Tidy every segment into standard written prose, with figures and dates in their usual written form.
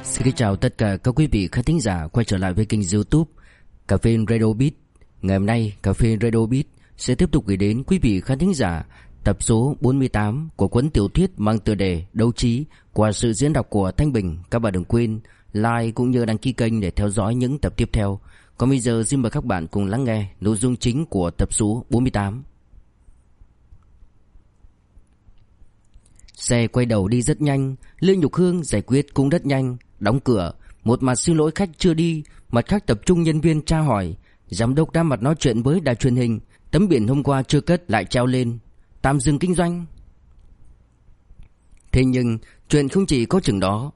Xin kính chào tất cả các quý vị khán thính giả quay trở lại với kênh YouTube Cà phê Radio Beat. Ngày hôm nay Cà phê Radio Beat sẽ tiếp tục gửi đến quý vị khán thính giả tập số 48 của cuốn tiểu thuyết mang tựa đề Đấu trí qua sự diễn đọc của Thanh Bình. Các bạn đừng quên like cũng như đăng ký kênh để theo dõi những tập tiếp theo. Còn bây giờ xin mời các bạn cùng lắng nghe nội dung chính của tập số 48. Xe quay đầu đi rất nhanh, Lê Nhục Hương giải quyết cũng rất nhanh. Đóng cửa, một mặt xin lỗi khách chưa đi, mặt khác tập trung nhân viên tra hỏi. Giám đốc đã mặt nói chuyện với đài truyền hình. Tấm biển hôm qua chưa cất lại treo lên: tạm dừng kinh doanh. Thế nhưng chuyện không chỉ có chừng đó.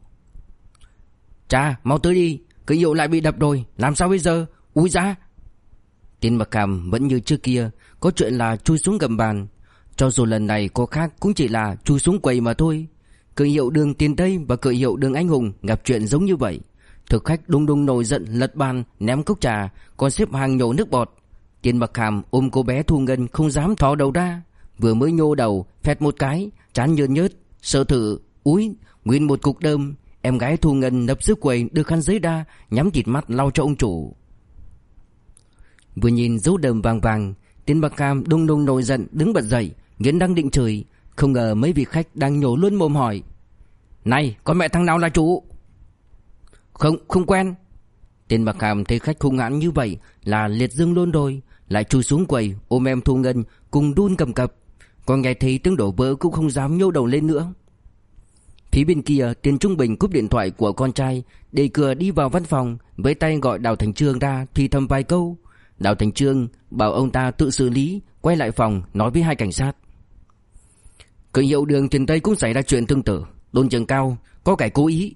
Cha, mau tới đi, cửa hiệu lại bị đập rồi, làm sao bây giờ? Úi da! Tiền Mặc Hàm vẫn như trước kia, có chuyện là chui xuống gầm bàn. Cho dù lần này có khác cũng chỉ là chui xuống quầy mà thôi. Cửa hiệu đường Tiền Tây và cửa hiệu đường Anh Hùng gặp chuyện giống như vậy. Thực khách đung đung nổi giận lật bàn, ném cốc trà, còn xếp hàng nhổ nước bọt. Tiền Mặc Hàm ôm cô bé Thu Ngân không dám thò đầu ra. Vừa mới nhô đầu, phẹt một cái, trán nhơn nhớt, sợ thử, úi, nguyên một cục đơm. Em gái Thu Ngân nấp dưới quầy đưa khăn giấy ra, nhắm thịt mắt lau cho ông chủ. Vừa nhìn dấu đờm vàng vàng, Tiền Mặc Hàm đung đung nổi giận đứng bật dậy, nghiến răng định chửi. Không ngờ mấy vị khách đang nhổ luôn mồm hỏi: này, con mẹ thằng nào là chủ? Không quen. Tiền Mặc Hàm thấy khách hung hãn như vậy là liệt dương luôn rồi, lại chui xuống quầy ôm em Thu Ngân cùng đun cầm cập. Còn nghe thấy tiếng đổ vỡ cũng không dám nhô đầu lên nữa. Phía bên kia, Tiền Trung Bình cúp điện thoại của con trai, đẩy cửa đi vào văn phòng, với tay gọi Đào Thành Trương ra thì thầm vài câu. Đào Thành Trương bảo ông ta tự xử lý, quay lại phòng nói với hai cảnh sát: cửa hiệu đường Tiền Tây cũng xảy ra chuyện tương tự, đồn trưởng Cao có kẻ cố ý.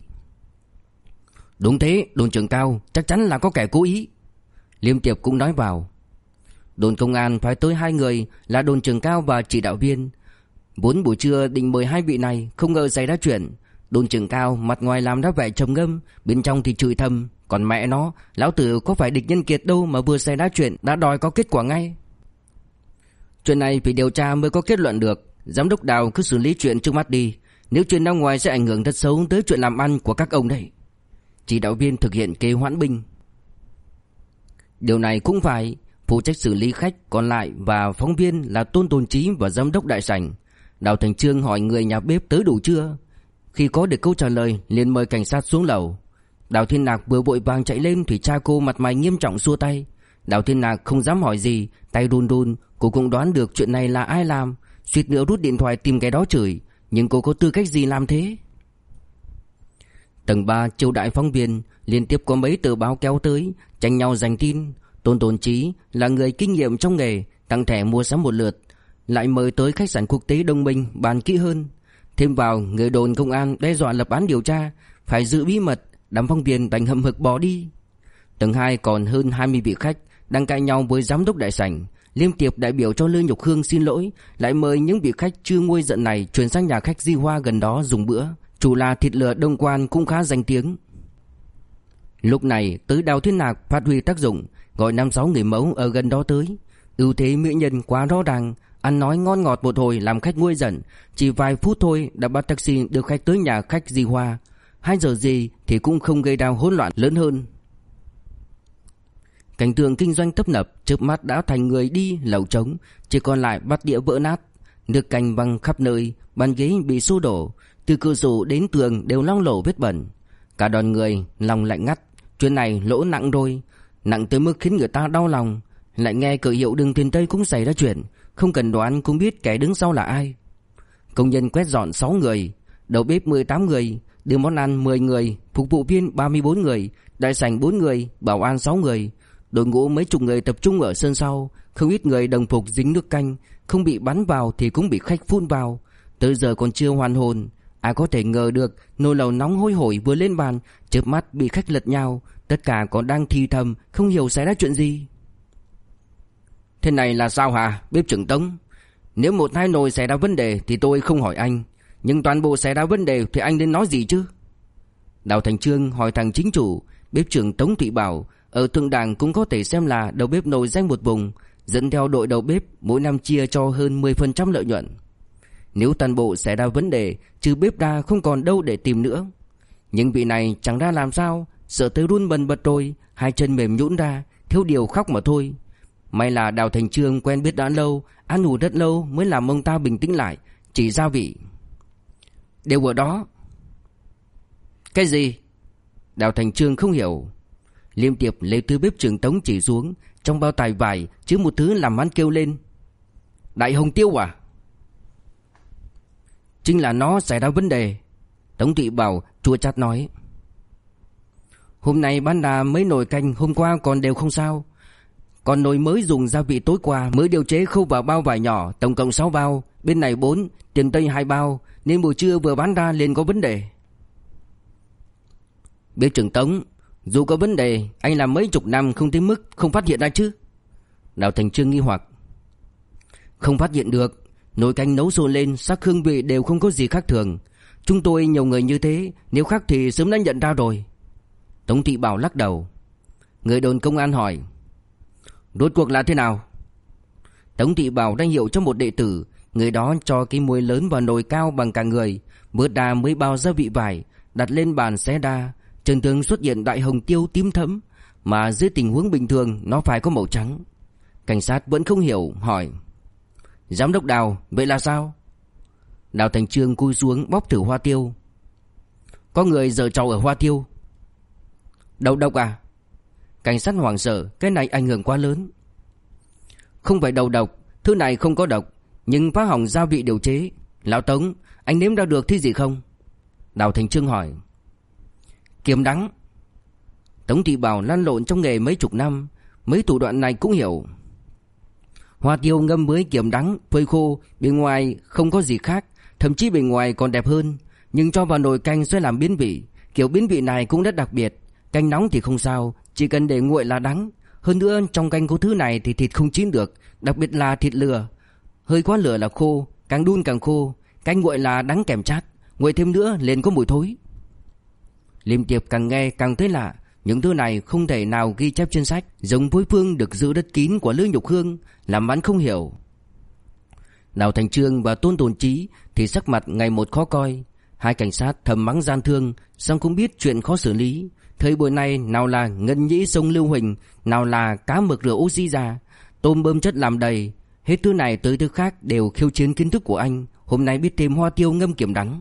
Đúng thế, đồn trưởng Cao chắc chắn là có kẻ cố ý. Liêm Tiệp cũng nói vào. Đồn công an phái tới hai người là đồn trưởng Cao và chỉ đạo viên. Vốn buổi trưa định mời hai vị này, không ngờ xảy ra chuyện. Đồn trưởng Cao mặt ngoài làm ra vẻ trầm ngâm, bên trong thì chửi thầm: còn mẹ nó, lão tử có phải địch nhân kiệt đâu mà vừa xảy ra chuyện đã đòi có kết quả ngay. Chuyện này phải điều tra mới có kết luận được. Giám đốc Đào cứ xử lý chuyện trước mắt đi, nếu chuyện ra ngoài sẽ ảnh hưởng rất xấu tới chuyện làm ăn của các ông đấy. Chỉ đạo viên thực hiện kế hoãn binh. Điều này cũng phải, phụ trách xử lý khách còn lại và phóng viên là Tôn Tồn Chí và giám đốc đại sảnh. Đào Thành Trương hỏi người nhà bếp tới đủ chưa. Khi có được câu trả lời liền mời cảnh sát xuống lầu. Đào Thiên Nạc vừa vội vàng chạy lên thì cha cô mặt mày nghiêm trọng xua tay. Đào Thiên Nạc không dám hỏi gì, tay run run. Cô cũng đoán được chuyện này là ai làm, suýt nữa rút điện thoại tìm cái đó chửi. Nhưng cô có tư cách gì làm thế? Tầng 3 chiêu đãi phóng viên, liên tiếp có mấy tờ báo kéo tới, tranh nhau giành tin. Tôn Tồn Chí là người kinh nghiệm trong nghề, tặng thẻ mua sắm một lượt, lại mời tới khách sạn quốc tế Đông Minh bàn kỹ hơn. Thêm vào người đồn công an đe dọa lập án điều tra, phải giữ bí mật, đám phóng viên đành hậm hực bỏ đi. Tầng 2 còn hơn 20 vị khách đang cãi nhau với giám đốc đại sảnh. Liêm Tiệp đại biểu cho Lê Nhục Hương xin lỗi, lại mời những vị khách chưa nguôi giận này chuyển sang nhà khách Di Hoa gần đó dùng bữa. Chủ là thịt lửa Đông Quan cũng khá danh tiếng. Lúc này tới Đào Thiên Nạc phát huy tác dụng, gọi 5-6 người mẫu ở gần đó tới. Ưu thế mỹ nhân quá rõ ràng, ăn nói ngon ngọt một hồi làm khách nguôi giận. Chỉ vài phút thôi đã bắt taxi đưa khách tới nhà khách Di Hoa. 2 giờ gì thì cũng không gây ra hỗn loạn lớn hơn. Cảnh tượng kinh doanh tấp nập chớp mắt đã thành người đi lầu trống, chỉ còn lại bát đĩa vỡ nát, nước canh văng khắp nơi, bàn ghế bị xô đổ, từ cửa sổ đến tường đều loang lổ vết bẩn. Cả đoàn người lòng lạnh ngắt, chuyện này lỗ nặng rồi, nặng tới mức khiến người ta đau lòng. Lại nghe cửa hiệu đường Tiền Tây cũng xảy ra chuyện, không cần đoán cũng biết kẻ đứng sau là ai. Công nhân quét dọn 6 người, đầu bếp 18 người, đưa món ăn 10 người, phục vụ viên 34 người, đại sảnh 4 người, bảo an 6 người. Đội ngũ mấy chục người tập trung ở sân sau, không ít người đồng phục dính nước canh, không bị bắn vào thì cũng bị khách phun vào. Tới giờ còn chưa hoàn hồn. Ai có thể ngờ được nồi lẩu nóng hôi hổi vừa lên bàn, chớp mắt bị khách lật nhào. Tất cả còn đang thì thầm, không hiểu xảy ra chuyện gì. Thế này là sao hả, bếp trưởng Tống? Nếu 1-2 nồi xảy ra vấn đề thì tôi không hỏi anh, nhưng toàn bộ xảy ra vấn đề thì anh nên nói gì chứ? Đào Thành Trương hỏi thằng chính chủ. Bếp trưởng Tống Thị Bảo ở Thượng Đảng cũng có thể xem là đầu bếp nổi danh một vùng, dẫn theo đội đầu bếp mỗi năm chia cho hơn 10% lợi nhuận. Nếu toàn bộ xảy ra vấn đề, trừ bếp ra không còn đâu để tìm nữa. Nhưng vị này chẳng ra làm sao, sợ tới run bần bật rồi, hai chân mềm nhũn ra, thiếu điều khóc mà thôi. May là Đào Thành Chương quen biết đã lâu, ăn ngủ rất lâu mới làm ông ta bình tĩnh lại, chỉ gia vị. Đều ở đó. Cái gì? Đào Thành Chương không hiểu. Liêm Tiệp lấy từ bếp trưởng Tống chỉ xuống, trong bao tải vải chứa một thứ làm hắn kêu lên. Đại hồng tiêu à? Chính là nó xảy ra vấn đề. Tống Thị Bảo chua chát nói. Hôm nay bán ra mấy nồi canh, hôm qua còn đều không sao. Còn nồi mới dùng gia vị tối qua mới điều chế khâu vào bao vải nhỏ, tổng cộng 6 bao, bên này 4, tiền Tây 2 bao, nên buổi trưa vừa bán ra liền có vấn đề. Bếp trưởng Tống, dù có vấn đề, anh làm mấy chục năm không tới mức không phát hiện ra chứ? Đào Thành Chương nghi hoặc. Không phát hiện được, nồi canh nấu sôi lên, sắc hương vị đều không có gì khác thường. Chúng tôi nhiều người như thế, nếu khác thì sớm đã nhận ra rồi. Tống Thị Bảo lắc đầu. Người đồn công an hỏi. Rốt cuộc là thế nào? Tống Thị Bảo ra hiệu cho một đệ tử, người đó cho cái muôi lớn vào nồi cao bằng cả người, vớt ra mấy bao gia vị vải, đặt lên bàn xé ra. Chân tướng xuất hiện đại hồng tiêu tím thẫm, mà dưới tình huống bình thường nó phải có màu trắng. Cảnh sát vẫn không hiểu, hỏi. Giám đốc Đào, vậy là sao? Đào Thành Chương cúi xuống bóp thử hoa tiêu. Có người giở trò ở hoa tiêu. Đầu độc à? Cảnh sát hoảng sợ, cái này ảnh hưởng quá lớn. Không phải đầu độc, thứ này không có độc, nhưng phá hỏng gia vị điều chế. Lão Tống, anh nếm ra được thứ gì không? Đào Thành Chương hỏi. Kiềm đắng. Tống Thị Bảo lăn lộn trong nghề mấy chục năm, mấy thủ đoạn này cũng hiểu. Hoa tiêu ngâm với kiềm đắng, phơi khô, bên ngoài không có gì khác, thậm chí bên ngoài còn đẹp hơn, nhưng cho vào nồi canh sẽ làm biến vị. Kiểu biến vị này cũng rất đặc biệt. Canh nóng thì không sao, chỉ cần để nguội là đắng. Hơn nữa trong canh có thứ này thì thịt không chín được, đặc biệt là thịt lừa. Hơi quá lửa là khô, càng đun càng khô. Canh nguội là đắng kèm chát, nguội thêm nữa liền có mùi thối. Liêm Tiệp càng nghe càng thấy lạ. Những thứ này không thể nào ghi chép trên sách, giống phối phương được giữ đất kín của Lư Nhục Hương, làm hắn không hiểu. Đào Thành Chương và Tôn Tồn Chí thì sắc mặt ngày một khó coi. Hai cảnh sát thầm mắng gian thương, song cũng biết chuyện khó xử lý. Thời buổi này nào là ngân nhĩ sông Lưu Huỳnh, nào là cá mực rửa oxy ra, tôm bơm chất làm đầy. Hết thứ này tới thứ khác đều khiêu chiến kiến thức của anh. Hôm nay biết thêm hoa tiêu ngâm kiềm đắng.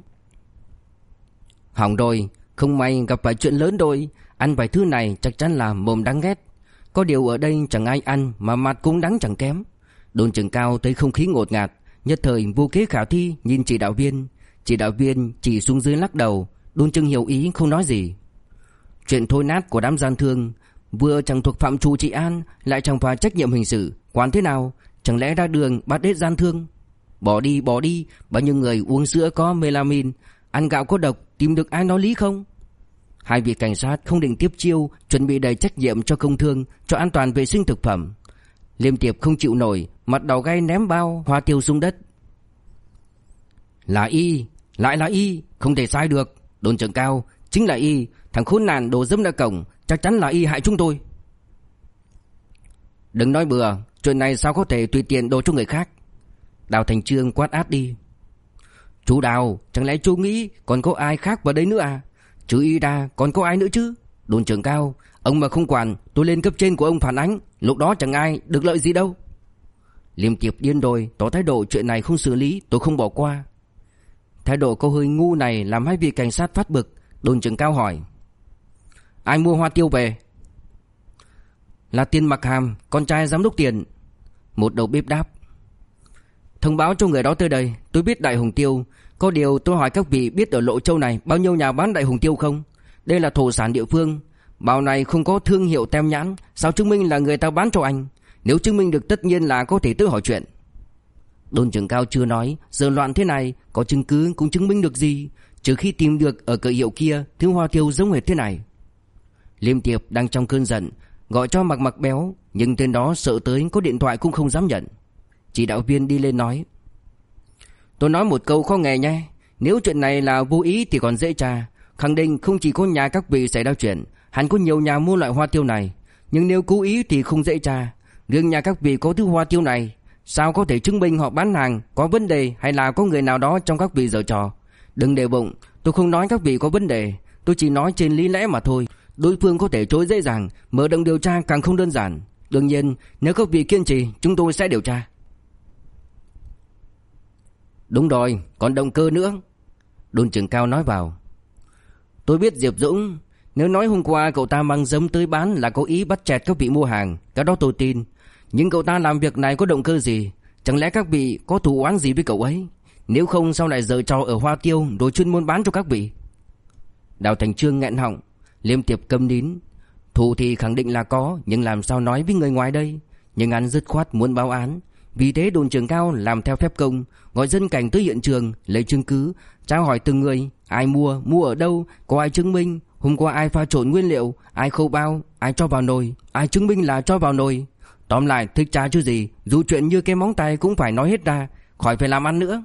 Hỏng rồi, không may gặp phải chuyện lớn rồi. Ăn vài thứ này chắc chắn là mồm đáng ghét. Có điều ở đây chẳng ai ăn mà mặt cũng đắng chẳng kém. Đồn trưởng Cao thấy không khí ngột ngạt, nhất thời vô kế khả thi nhìn chỉ đạo viên. Chỉ đạo viên chỉ xuống dưới lắc đầu. Đồn trưởng hiểu ý không nói gì. Chuyện thối nát của đám gian thương, vừa chẳng thuộc phạm trù trị an, lại chẳng phải trách nhiệm hình sự, quản thế nào? Chẳng lẽ ra đường bắt hết gian thương? Bỏ đi, bao nhiêu người uống sữa có melamine, ăn gạo có độc, tìm được ai nói lý không? Hai vị cảnh sát không định tiếp chiêu, chuẩn bị đầy trách nhiệm cho công thương, cho an toàn vệ sinh thực phẩm. Liêm Tiệp không chịu nổi, mặt đỏ gay ném bao hoa tiêu xuống đất. Là y, lại là y, không thể sai được. Đồn trưởng Cao, chính là y, thằng khốn nạn đồ dẫm ra cổng, chắc chắn là y hại chúng tôi. Đừng nói bừa, chuyện này sao có thể tùy tiện đổ cho người khác. Đào Thành Chương quát át đi. Chú Đào, chẳng lẽ chú nghĩ còn có ai khác vào đây nữa à? Chứ y ra còn có ai nữa chứ? Đồn trưởng Cao, ông mà không quản, tôi lên cấp trên của ông phản ánh, lúc đó chẳng ai được lợi gì đâu. Liêm Tiệp điên rồi, tỏ thái độ chuyện này không xử lý, tôi không bỏ qua. Thái độ có hơi ngu này làm hai vị cảnh sát phát bực. Đồn trưởng Cao hỏi. Ai mua hoa tiêu về? Là Tiền Mặc Hàm, con trai giám đốc Tiền. Một đầu bếp đáp. Thông báo cho người đó tới đây, tôi biết đại hồng tiêu. Có điều tôi hỏi các vị biết ở Lộ Châu này bao nhiêu nhà bán đại hồng tiêu không? Đây là thổ sản địa phương. Bao này không có thương hiệu tem nhãn, sao chứng minh là người ta bán cho anh? Nếu chứng minh được tất nhiên là có thể tự hỏi chuyện. Đồn trưởng Cao chưa nói, giờ loạn thế này, có chứng cứ cũng chứng minh được gì, trừ khi tìm được ở cửa hiệu kia thứ hoa tiêu giống hệt thế này. Liêm Tiệp đang trong cơn giận, gọi cho Mặc Béo, nhưng tên đó sợ tới có điện thoại cũng không dám nhận. Chỉ đạo viên đi lên nói. Tôi nói một câu khó nghe nhé. Nếu chuyện này là vô ý thì còn dễ tra. Khẳng định không chỉ có nhà các vị xảy ra chuyện, hẳn có nhiều nhà mua loại hoa tiêu này. Nhưng nếu cố ý thì không dễ tra. Riêng nhà các vị có thứ hoa tiêu này, sao có thể chứng minh họ bán hàng có vấn đề hay là có người nào đó trong các vị giở trò? Đừng để bụng, tôi không nói các vị có vấn đề. Tôi chỉ nói trên lý lẽ mà thôi. Đối phương có thể chối dễ dàng, mở rộng điều tra càng không đơn giản. Đương nhiên, nếu các vị kiên trì, chúng tôi sẽ điều tra. Đúng rồi, còn động cơ nữa, Đồn trưởng Cao nói vào. Tôi biết Diệp Dũng, nếu nói hôm qua cậu ta mang giấm tới bán là có ý bắt chẹt các vị mua hàng, cái đó tôi tin. Nhưng cậu ta làm việc này có động cơ gì? Chẳng lẽ các vị có thù oán gì với cậu ấy? Nếu không sao lại giở trò ở Hoa Tiêu rồi chuyên môn bán cho các vị? Đào Thành Trương nghẹn họng, Liêm Tiệp câm nín. Thù thì khẳng định là có, nhưng làm sao nói với người ngoài đây? Nhưng anh dứt khoát muốn báo án. Vì thế Đồn trưởng Cao làm theo phép công, gọi dân cảnh tới hiện trường, lấy chứng cứ, tra hỏi từng người, ai mua ở đâu, có ai chứng minh, hôm qua ai pha trộn nguyên liệu, ai khâu bao, ai cho vào nồi, ai chứng minh là cho vào nồi. Tóm lại thích tra chứ gì, dù chuyện như cái móng tay cũng phải nói hết ra, khỏi phải làm ăn nữa.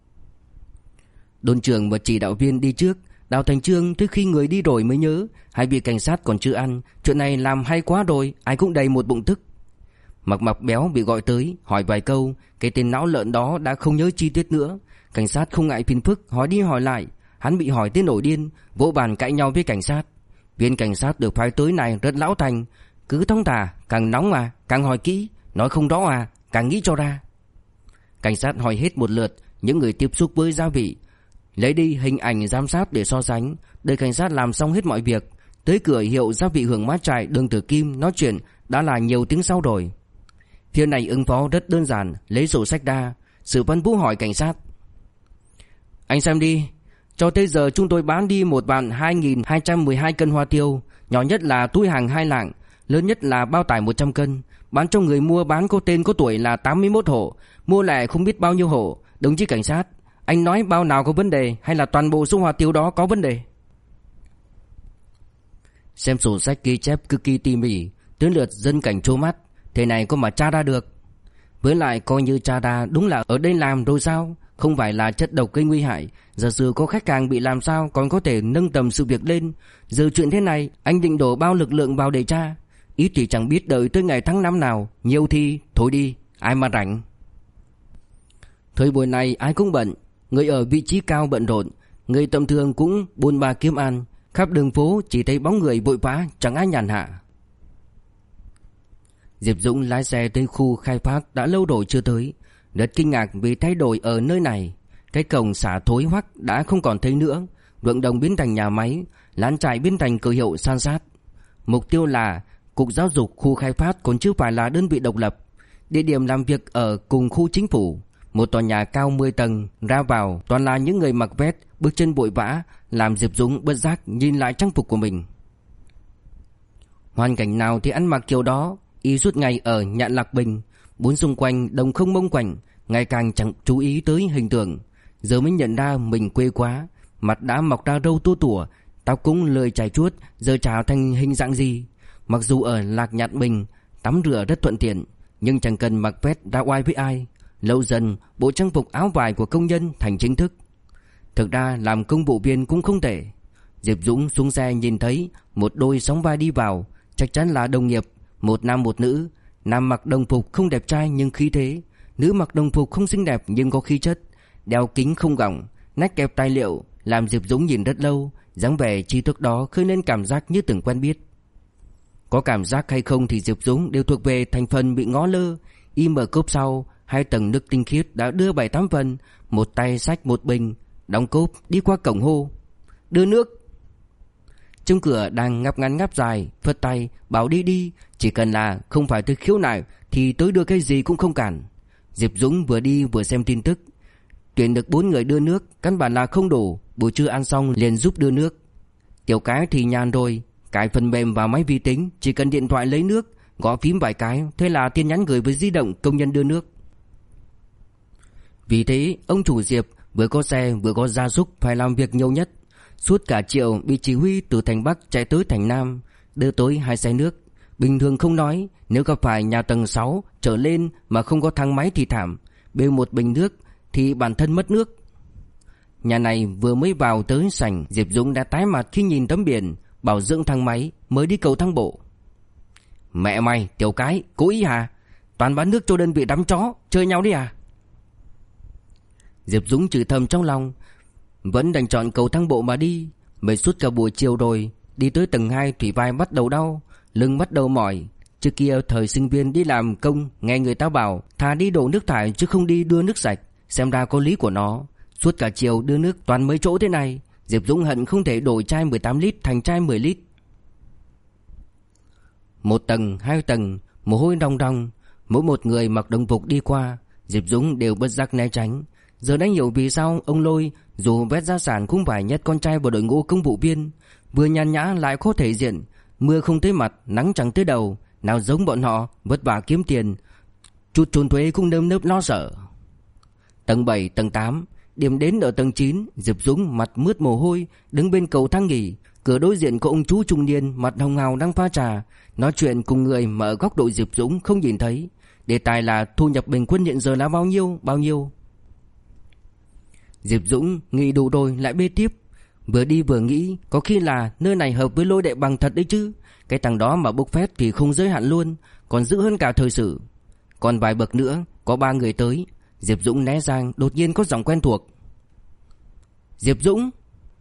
Đồn trưởng và chỉ đạo viên đi trước. Đào Thành Trương tới khi người đi rồi mới nhớ, hai vị cảnh sát còn chưa ăn, chuyện này làm hay quá rồi, ai cũng đầy một bụng tức. Mập béo bị gọi tới, hỏi vài câu, cái tên não lợn đó đã không nhớ chi tiết nữa. Cảnh sát không ngại phiền phức, hỏi đi hỏi lại, hắn bị hỏi tới nổi điên, vỗ bàn cãi nhau với cảnh sát. Viên cảnh sát được phái tới này rất lão thành, cứ thong thả, càng nóng à, càng hỏi kỹ, nói không rõ à, càng nghĩ cho ra. Cảnh sát hỏi hết một lượt những người tiếp xúc với gia vị, lấy đi hình ảnh giám sát để so sánh. Đợi cảnh sát làm xong hết mọi việc, tới cửa hiệu gia vị Hưởng Mát Trại Đường Tử Kim nói chuyện đã là nhiều tiếng sau rồi. Phía này ứng phó rất đơn giản, lấy sổ sách ra. Sử Văn Vũ hỏi cảnh sát: Anh xem đi, cho tới giờ chúng tôi bán đi 1.212 cân hoa tiêu, nhỏ nhất là túi hàng 2 lạng, lớn nhất là bao tải 100 cân. Bán cho người mua bán có tên có tuổi là 81 hộ, mua lại không biết bao nhiêu hộ. Đồng chí cảnh sát, anh nói bao nào có vấn đề, hay là toàn bộ số hoa tiêu đó có vấn đề? Xem sổ sách ghi chép cực kỳ tỉ mỉ, tới lượt dân cảnh trố mắt. Thế này có mà tra ra được? Với lại coi như tra ra đúng là ở đây làm rồi sao? Không phải là chất độc gây nguy hại. Giả sử có khách hàng bị làm sao còn có thể nâng tầm sự việc lên. Giờ chuyện thế này anh định đổ bao lực lượng vào để tra? Ít thì chẳng biết đợi tới ngày tháng năm nào, nhiều thì thôi đi, ai mà rảnh. Thời buổi này ai cũng bận, người ở vị trí cao bận rộn, người tầm thường cũng buôn ba kiếm ăn. Khắp đường phố chỉ thấy bóng người vội vã, chẳng ai nhàn hạ. Diệp Dũng lái xe tới khu khai phát đã lâu rồi chưa tới, rất kinh ngạc vì thay đổi ở nơi này. Cái cổng xả thối hoắc đã không còn thấy nữa, ruộng đồng biến thành nhà máy, lán trại biến thành cửa hiệu san sát. Mục tiêu là Cục Giáo dục khu khai phát còn chưa phải là đơn vị độc lập. Địa điểm làm việc ở cùng khu chính phủ, một tòa nhà cao 10 tầng, ra vào toàn là những người mặc vest, bước chân vội vã, làm Diệp Dũng bất giác nhìn lại trang phục của mình. Hoàn cảnh nào thì ăn mặc kiểu đó. Y suốt ngày ở Nhạn Lạc Bình, bốn xung quanh đồng không mông quạnh, ngày càng chẳng chú ý tới hình tượng. Giờ mới nhận ra mình quê quá, mặt đã mọc ra râu tua tủa, tóc cũng lười chảy chuốt, giờ chả thành hình dạng gì. Mặc dù ở Lạc Nhạn Bình tắm rửa rất thuận tiện, nhưng chẳng cần mặc vest ra oai với ai. Lâu dần bộ trang phục áo vải của công nhân thành chính thức. Thực ra làm công vụ viên cũng không tệ. Diệp Dũng xuống xe nhìn thấy một đôi sóng vai đi vào, chắc chắn là đồng nghiệp. Một nam một nữ, nam mặc đồng phục không đẹp trai nhưng khí thế, nữ mặc đồng phục không xinh đẹp nhưng có khí chất, đeo kính không gọng, nách kẹp tài liệu, làm Diệp Dũng nhìn rất lâu. Dáng vẻ trí thức đó khơi lên cảm giác như từng quen biết. Có cảm giác hay không thì Diệp Dũng đều thuộc về thành phần bị ngó lơ. Y mở cốp sau, 2 tầng nước tinh khiết đã đưa 7-8 phần, một tay xách một bình, đóng cốp đi qua cổng hô: Đưa nước. Trong cửa đang ngáp ngắn ngáp dài, phất tay bảo đi đi, chỉ cần là không phải tới khiếu nại thì tới đưa cái gì cũng không cản. Diệp Dũng vừa đi vừa xem tin tức. Tuyển được 4 người đưa nước, căn bản là không đủ, buổi trưa ăn xong liền giúp đưa nước. Tiểu Cái thì nhàn rồi, cài phần mềm vào máy vi tính, chỉ cần điện thoại lấy nước, gõ phím vài cái, thế là tin nhắn gửi với di động công nhân đưa nước. Vì thế ông chủ Diệp vừa có xe vừa có gia súc phải làm việc nhiều nhất. Suốt cả chiều bị chỉ huy từ thành Bắc chạy tới thành Nam, đưa tới 2 xe nước. Bình thường không nói, nếu gặp phải nhà tầng 6 trở lên mà không có thang máy thì thảm, bê một bình nước thì bản thân mất nước. Nhà này vừa mới vào tới sảnh, Diệp Dũng đã tái mặt khi nhìn tấm biển bảo dưỡng thang máy mới đi cầu thang bộ. Mẹ mày, Tiểu Cái, cố ý hả? Toàn bán nước cho đơn vị đám chó, chơi nhau đi à? Diệp Dũng chửi thầm trong lòng, vẫn đành chọn cầu thang bộ mà đi. Mệt suốt cả buổi chiều rồi, đi tới tầng 2 thủy vai bắt đầu đau, lưng bắt đầu mỏi. Trước kia thời sinh viên đi làm công, nghe người ta bảo thà đi đổ nước thải chứ không đi đưa nước sạch, xem ra có lý của nó. Suốt cả chiều đưa nước toàn mấy chỗ thế này, Diệp Dũng hận không thể đổi chai 18 lít thành chai 10 lít. Một tầng, hai tầng, mồ hôi ròng ròng, mỗi một người mặc đồng phục đi qua, Diệp Dũng đều bất giác né tránh. Giờ đã hiểu vì sao ông Lôi dù vét gia sản cũng phải nhét con trai vào đội ngũ công vụ viên, vừa nhàn nhã lại có thể diện, mưa không tới mặt, nắng chẳng tới đầu, nào giống bọn họ vất vả kiếm tiền, chút trốn thuế cũng nơm nớp lo sợ. Tầng 7, tầng 8, điểm đến ở tầng 9, Diệp Dũng mặt mướt mồ hôi, đứng bên cầu thang nghỉ, cửa đối diện có ông chú trung niên mặt hồng hào đang pha trà, nói chuyện cùng người mà ở góc độ Diệp Dũng không nhìn thấy. Đề tài là thu nhập bình quân hiện giờ là bao nhiêu. Diệp Dũng nghĩ đủ rồi lại bê tiếp, vừa đi vừa nghĩ có khi là nơi này hợp với Lôi Đại Bằng thật đấy chứ. Cái thằng đó mà bốc phét thì không giới hạn luôn, còn giữ hơn cả thời sự. Còn vài bậc nữa, có 3 người tới. Diệp Dũng né sang, đột nhiên có giọng quen thuộc. Diệp Dũng.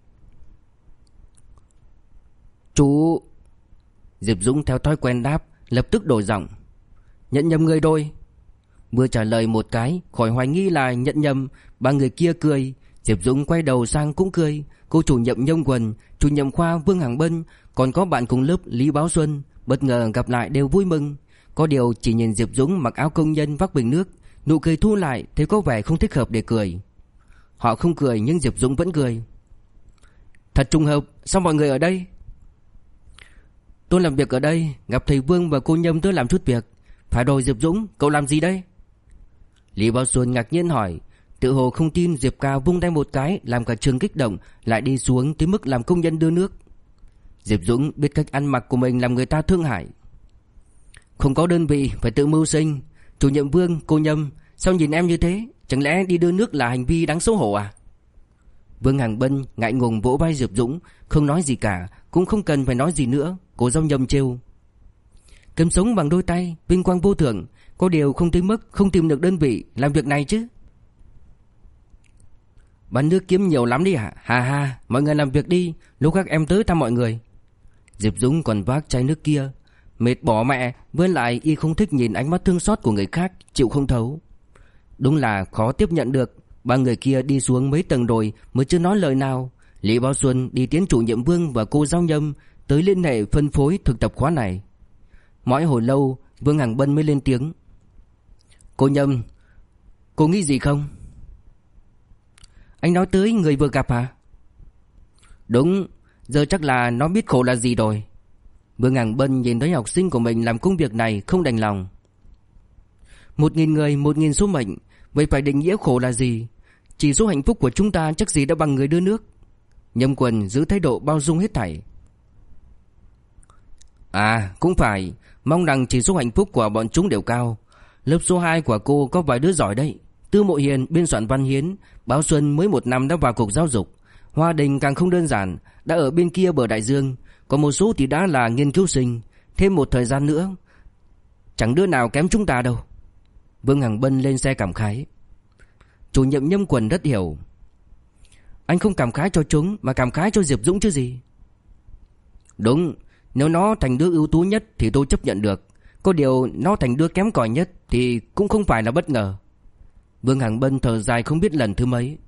Chú. Diệp Dũng theo thói quen đáp, lập tức đổi giọng. Nhận nhầm người rồi. Vừa trả lời một cái, khỏi hoài nghi là nhận nhầm, 3 người kia cười. Diệp Dũng quay đầu sang cũng cười. Cô chủ nhiệm Nhông Quần, chủ nhiệm khoa Vương Hằng Bân, còn có bạn cùng lớp Lý Báo Xuân, bất ngờ gặp lại đều vui mừng. Có điều chỉ nhìn Diệp Dũng mặc áo công nhân vác bình nước, nụ cười thu lại, thấy có vẻ không thích hợp để cười. Họ không cười nhưng Diệp Dũng vẫn cười. Thật trùng hợp, sao mọi người ở đây? Tôi làm việc ở đây, gặp thầy Vương và cô Nhâm tôi làm chút việc. Phải rồi Diệp Dũng, cậu làm gì đây? Lý Báo Xuân ngạc nhiên hỏi, tự hồ không tin Diệp Ca vung tay một cái làm cả trường kích động, lại đi xuống tới mức làm công nhân đưa nước. Diệp Dũng biết cách ăn mặc của mình làm người ta thương hại. Không có đơn vị phải tự mưu sinh. Chủ nhiệm Vương, cô Nhâm, sao nhìn em như thế? Chẳng lẽ đi đưa nước là hành vi đáng xấu hổ à? Vương Hằng Bân ngại ngùng vỗ vai Diệp Dũng, không nói gì cả, cũng không cần phải nói gì nữa. Cô dâu Nhâm trêu, kiếm sống bằng đôi tay, vinh quang vô thưởng, có điều không tới mức không tìm được đơn vị làm việc này chứ. Bán nước kiếm nhiều lắm đi hả? Hà hà, mọi người làm việc đi, lúc khác em tới thăm mọi người. Diệp Dũng còn vác chai nước kia, mệt bỏ mẹ, với lại y không thích nhìn ánh mắt thương xót của người khác, chịu không thấu. Đúng là khó tiếp nhận được. 3 người kia đi xuống mấy tầng rồi mới chưa nói lời nào. Lý Báo Xuân đi tiến chủ nhiệm Vương và cô giáo Nhâm tới liên hệ phân phối thực tập khóa này. Mãi hồi lâu Vương Hằng Bân mới lên tiếng. Cô Nhâm, cô nghĩ gì không? Anh nói tới người vừa gặp hả? Đúng, giờ chắc là nó biết khổ là gì rồi. Vương Hằng Bân nhìn thấy học sinh của mình làm công việc này không đành lòng. 1.000 người, 1.000 số mệnh, vậy phải định nghĩa khổ là gì? Chỉ số hạnh phúc của chúng ta chắc gì đã bằng người đưa nước. Nhâm Quần giữ thái độ bao dung hết thảy. À, cũng phải, mong rằng chỉ số hạnh phúc của bọn chúng đều cao. Lớp số 2 của cô có vài đứa giỏi đấy. Tư Mộ Hiền biên soạn văn hiến, Báo Xuân mới 1 năm đã vào cục giáo dục. Hoa Đình càng không đơn giản, đã ở bên kia bờ đại dương. Có một số thì đã là nghiên cứu sinh. Thêm một thời gian nữa, chẳng đứa nào kém chúng ta đâu. Vương Hằng Bân lên xe cảm khái. Chủ nhiệm Nhâm Quần rất hiểu. Anh không cảm khái cho chúng mà cảm khái cho Diệp Dũng chứ gì. Đúng, nếu nó thành đứa ưu tú nhất thì tôi chấp nhận được. Có điều nó thành đứa kém cỏi nhất thì cũng không phải là bất ngờ. Vương Hằng Bân thở dài không biết lần thứ mấy.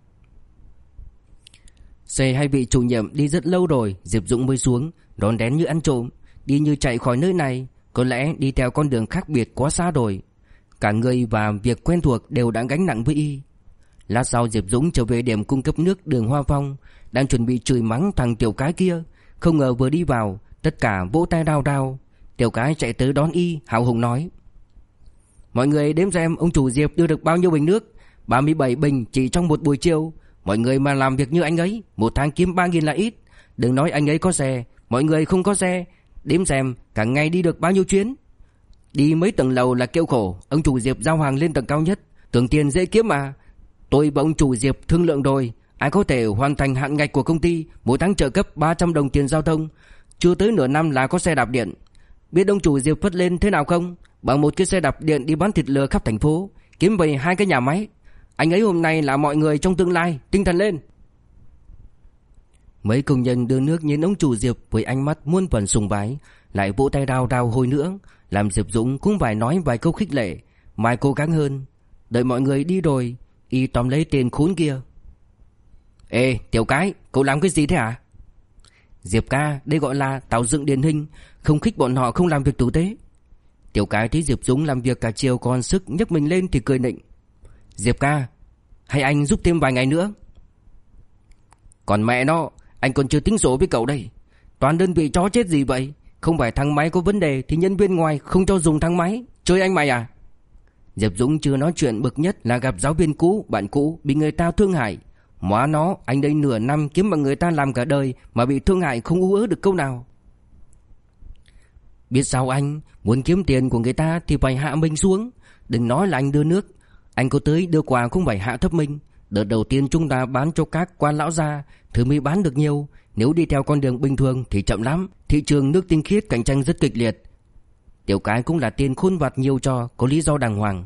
Xe hai vị chủ nhiệm đi rất lâu rồi, Diệp Dũng mới xuống, rón rén như ăn trộm, đi như chạy khỏi nơi này. Có lẽ đi theo con đường khác biệt quá xa rồi. Cả người và việc quen thuộc đều đã gánh nặng với y. Lát sau Diệp Dũng trở về điểm cung cấp nước đường Hoa Phong, đang chuẩn bị chửi mắng thằng tiểu cái kia. Không ngờ vừa đi vào, tất cả vỗ tay rao rao. Tiểu cái chạy tới đón y, hào hùng nói: Mọi người đếm xem ông chủ Diệp đưa được bao nhiêu bình nước. 37 bình chỉ trong một buổi chiều. Mọi người mà làm việc như anh ấy, một tháng kiếm 3.000 là ít. Đừng nói anh ấy có xe, mọi người không có xe. Đếm xem cả ngày đi được bao nhiêu chuyến. Đi mấy tầng lầu là kêu khổ. Ông chủ Diệp giao hàng lên tầng cao nhất, tưởng tiền dễ kiếm mà. Tôi và ông chủ Diệp thương lượng rồi, ai có thể hoàn thành hạn ngạch của công ty, mỗi tháng trợ cấp 300 đồng tiền giao thông. Chưa tới nửa năm là có xe đạp điện. Biết ông chủ Diệp phất lên thế nào không? Bằng một cái xe đạp điện đi bán thịt lừa khắp thành phố, kiếm về 2 cái nhà máy. Anh ấy hôm nay là mọi người trong tương lai, tinh thần lên. Mấy công nhân đưa nước nhìn ông chủ Diệp với ánh mắt muôn phần sùng bái, lại vỗ tay rao rao hồi nữa, làm Diệp Dũng cũng phải nói vài câu khích lệ, mai cố gắng hơn. Đợi mọi người đi rồi, y tóm lấy tên khốn kia. Ê, Tiểu Cái, cậu làm cái gì thế hả? Diệp ca, đây gọi là tạo dựng điển hình, không khích bọn họ không làm việc tử tế. Tiểu Cái thấy Diệp Dũng làm việc cả chiều còn sức nhấc mình lên thì cười nịnh. Diệp ca, hay anh giúp thêm vài ngày nữa? Còn mẹ nó, anh còn chưa tính sổ với cậu đây. Toàn đơn vị chó chết gì vậy? Không phải thang máy có vấn đề thì nhân viên ngoài không cho dùng thang máy. Chơi anh mày à? Diệp Dũng chưa nói chuyện bực nhất là gặp giáo viên cũ, bạn cũ bị người ta thương hại. Móa nó, anh đây nửa năm kiếm bằng người ta làm cả đời mà bị thương hại không ú ớ được câu nào. Biết sao anh, muốn kiếm tiền của người ta thì phải hạ mình xuống. Đừng nói là anh đưa nước, anh có tới đưa quà cũng phải hạ thấp mình. Đợt đầu tiên chúng ta bán cho các quan lão gia thì mới bán được nhiều. Nếu đi theo con đường bình thường thì chậm lắm. Thị trường nước tinh khiết cạnh tranh rất kịch liệt. Tiểu Cái cũng là tiền khôn vặt nhiều cho, có lý do đàng hoàng.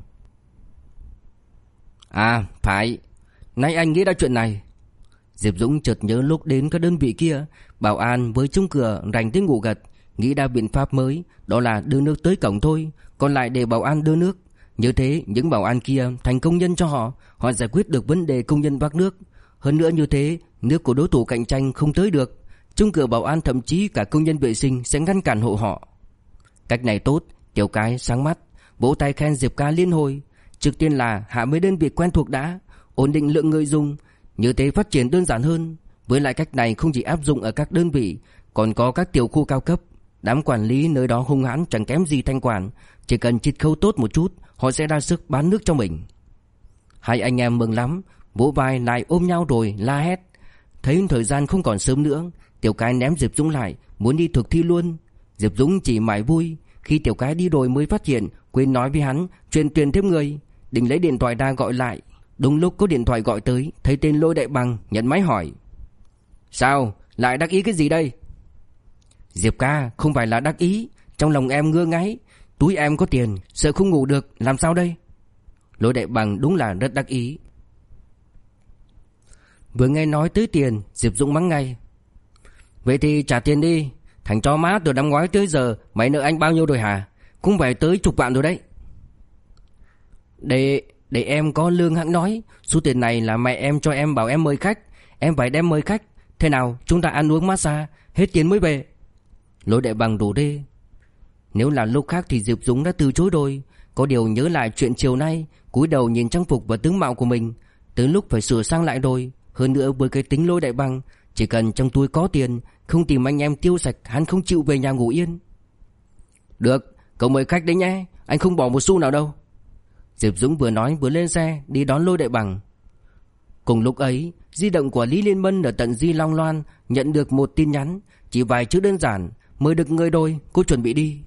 À phải, nãy anh nghĩ ra chuyện này. Diệp Dũng chợt nhớ lúc đến các đơn vị kia, bảo an với chung cửa rành tiếng ngủ gật, nghĩ ra biện pháp mới, đó là đưa nước tới cổng thôi, còn lại để bảo an đưa nước. Như thế những bảo an kia thành công nhân cho họ, họ giải quyết được vấn đề công nhân vác nước. Hơn nữa như thế, nước của đối thủ cạnh tranh không tới được, chung cửa bảo an thậm chí cả công nhân vệ sinh sẽ ngăn cản hộ họ. Cách này tốt, Tiểu Cái sáng mắt, vỗ tay khen Diệp ca liên hồi. Trước tiên là hạ mấy đơn vị quen thuộc đã, ổn định lượng người dùng, như thế phát triển đơn giản hơn. Với lại cách này không chỉ áp dụng ở các đơn vị, còn có các tiểu khu cao cấp. Đám quản lý nơi đó hung hãn chẳng kém gì thanh quản, chỉ cần chít khâu tốt một chút, họ sẽ ra sức bán nước cho mình. Hai anh em mừng lắm, vỗ vai lại ôm nhau rồi la hét. Thấy thời gian không còn sớm nữa, Tiểu Cái ném Diệp Dũng lại, muốn đi thực thi luôn. Diệp Dũng chỉ mải vui, khi Tiểu Cái đi rồi mới phát hiện quên nói với hắn chuyện tuyển thêm người, định lấy điện thoại ra gọi lại. Đúng lúc có điện thoại gọi tới, thấy tên Lôi Đại Bằng, nhận máy hỏi. Sao, lại đắc ý cái gì đây? Diệp ca, không phải là đắc ý, trong lòng em ngơ ngáy, túi em có tiền, sợ không ngủ được, làm sao đây? Lôi Đại Bằng đúng là rất đắc ý. Vừa nghe nói tới tiền, Diệp Dũng mắng ngay. Vậy thì trả tiền đi, thành chó má từ năm ngoái tới giờ mày nợ anh bao nhiêu rồi hả? Cũng phải tới chục vạn rồi đấy. Để em có lương hãng nói, số tiền này là mẹ em cho em bảo em mời khách, em phải đem mời khách. Thế nào, chúng ta ăn uống massage, hết tiền mới về. Lôi Đại Bằng rủ đi. Nếu là lúc khác thì Diệp Dũng đã từ chối rồi. Có điều nhớ lại chuyện chiều nay, cúi đầu nhìn trang phục và tướng mạo của mình, tới lúc phải sửa sang lại rồi. Hơn nữa với cái tính Lôi Đại Bằng, chỉ cần trong túi có tiền, không tìm anh em tiêu sạch, hắn không chịu về nhà ngủ yên. Được, cậu mời khách đấy nhé, anh không bỏ một xu nào đâu. Diệp Dũng vừa nói vừa lên xe đi đón Lôi Đại Bằng. Cùng lúc ấy, di động của Lý Liên Mân ở tận Di Long Loan nhận được một tin nhắn, chỉ vài chữ đơn giản: mời được người rồi, cô chuẩn bị đi.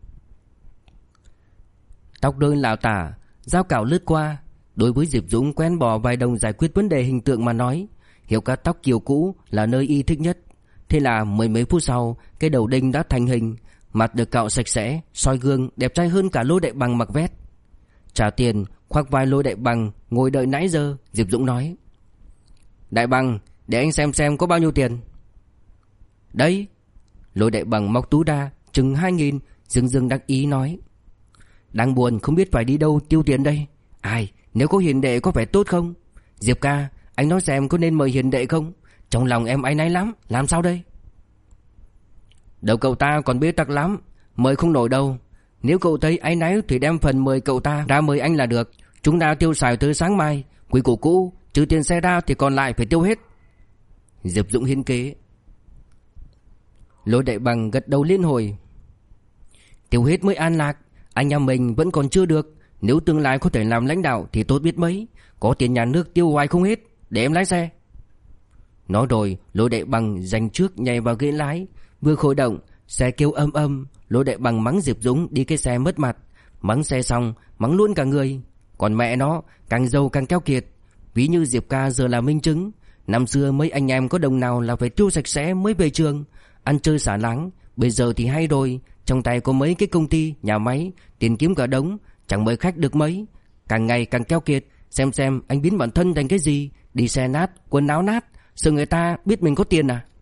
Tóc đôi lảo tả, dao cạo lướt qua. Đối với Diệp Dũng quen bỏ vài đồng giải quyết vấn đề hình tượng mà nói, hiệu cắt tóc kiểu cũ là nơi y thích nhất. Thế là mười mấy phút sau, cái đầu đinh đã thành hình, mặt được cạo sạch sẽ, soi gương đẹp trai hơn cả Lôi Đại Bằng mặc vest. Trả tiền, khoác vai Lôi Đại Bằng ngồi đợi nãy giờ, Diệp Dũng nói: Đại Bằng, để anh xem có bao nhiêu tiền. Đấy. Lôi Đại Bằng móc túi ra chừng 2.000, dưng đắc ý nói: Đang buồn không biết phải đi đâu tiêu tiền đây. Ai, nếu có hiền đệ có vẻ tốt không? Diệp ca, anh nói xem có nên mời hiền đệ không? Trong lòng em áy náy lắm, làm sao đây? Đầu cậu ta còn bế tắc lắm, mời không nổi đâu. Nếu cậu thấy áy náy thì đem phần mời cậu ta ra mời anh là được. Chúng ta tiêu xài tới sáng mai, quý củ cũ, trừ tiền xe ra thì còn lại phải tiêu hết. Diệp Dũng hiến kế. Lôi Đại Bằng gật đầu liên hồi. Tiêu hết mới an lạc, anh nhà mình vẫn còn chưa được. Nếu tương lai có thể làm lãnh đạo thì tốt biết mấy. Có tiền nhà nước tiêu hoài không hết, để em lái xe. Nói rồi, Lôi Đại Bằng giành trước nhảy vào ghế lái. Vừa khởi động, xe kêu âm âm. Lôi Đại Bằng mắng Diệp Dũng đi cái xe mất mặt. Mắng xe xong, mắng luôn cả người. Còn mẹ nó, càng giàu càng keo kiệt. Ví như Diệp ca giờ là minh chứng. Năm xưa mấy anh em có đồng nào là phải tiêu sạch sẽ mới về trường, ăn chơi xả láng. Bây giờ thì hay rồi, trong tay có mấy cái công ty, nhà máy, tiền kiếm cả đống, chẳng mời khách được mấy. Càng ngày càng keo kiệt. Xem anh biến bản thân thành cái gì? Đi xe nát, quần áo nát, sợ người ta biết mình có tiền à?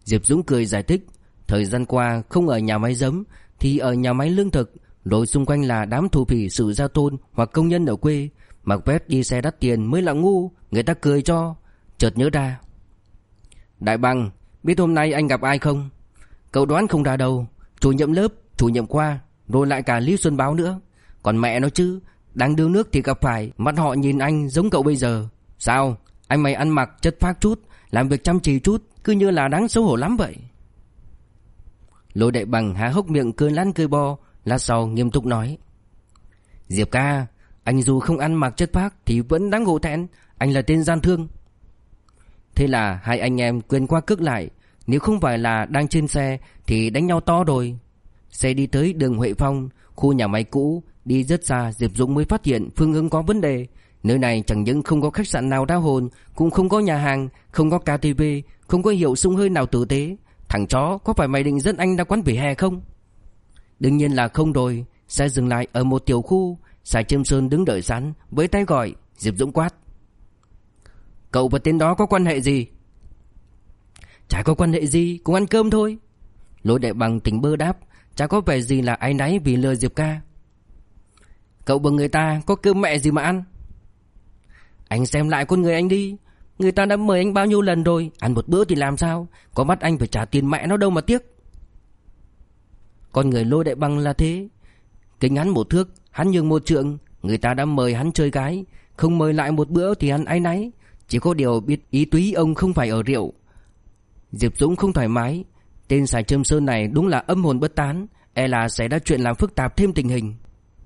Diệp Dũng cười giải thích. Thời gian qua không ở nhà máy giấm thì ở nhà máy lương thực, rồi xung quanh là đám thổ phỉ sự gia tôn hoặc công nhân ở quê. Mặc vest đi xe đắt tiền mới là ngu, người ta cười cho. Chợt nhớ ra. Đại Bằng, biết hôm nay anh gặp ai không? Cậu đoán không ra đâu. Chủ nhiệm lớp, chủ nhiệm khoa, rồi lại cả Lý Xuân Báo nữa. Còn mẹ nó chứ, đang đưa nước thì gặp phải, mắt họ nhìn anh giống cậu bây giờ. Sao? Anh mày ăn mặc chất phác chút, làm việc chăm chỉ chút, cứ như là đáng xấu hổ lắm vậy. Lôi Đại Bằng há hốc miệng cười lăn cười bo, lát sau nghiêm túc nói. Diệp ca, anh dù không ăn mặc chất phác thì vẫn đáng hổ thẹn, anh là tên gian thương. Thế là hai anh em quên qua cước lại. Nếu không phải là đang trên xe thì đánh nhau to rồi. Xe đi tới đường Huệ Phong, khu nhà máy cũ. Đi rất xa, Diệp Dũng mới phát hiện phương hướng có vấn đề. Nơi này chẳng những không có khách sạn nào đa hồn, cũng không có nhà hàng, không có KTV, không có hiệu xung hơi nào tử tế. Thằng chó, có phải mày định dẫn anh ra quán vỉa hè không? Đương nhiên là không rồi. Xe dừng lại ở một tiểu khu. Sài Chiêm Sơn đứng đợi sẵn, với tay gọi. Diệp Dũng quát. Cậu và tên đó có quan hệ gì? Chả có quan hệ gì, cùng ăn cơm thôi. Lôi Đại Bằng tỉnh bơ đáp. Chả có vẻ gì là áy náy vì lừa Diệp ca. Cậu và người ta có cơm mẹ gì mà ăn? Anh xem lại con người anh đi. Người ta đã mời anh bao nhiêu lần rồi, ăn một bữa thì làm sao? Có bắt anh phải trả tiền mẹ nó đâu mà tiếc. Con người Lôi Đại Bằng là thế. Kính hắn một thước, hắn nhường một trượng. Người ta đã mời hắn chơi gái, không mời lại một bữa thì hắn áy náy. Chỉ có điều biết ý túy ông không phải ở rượu. Diệp Dũng không thoải mái. Tên Sài Trâm Sơn này đúng là âm hồn bất tán, e là sẽ đã chuyện làm phức tạp thêm tình hình.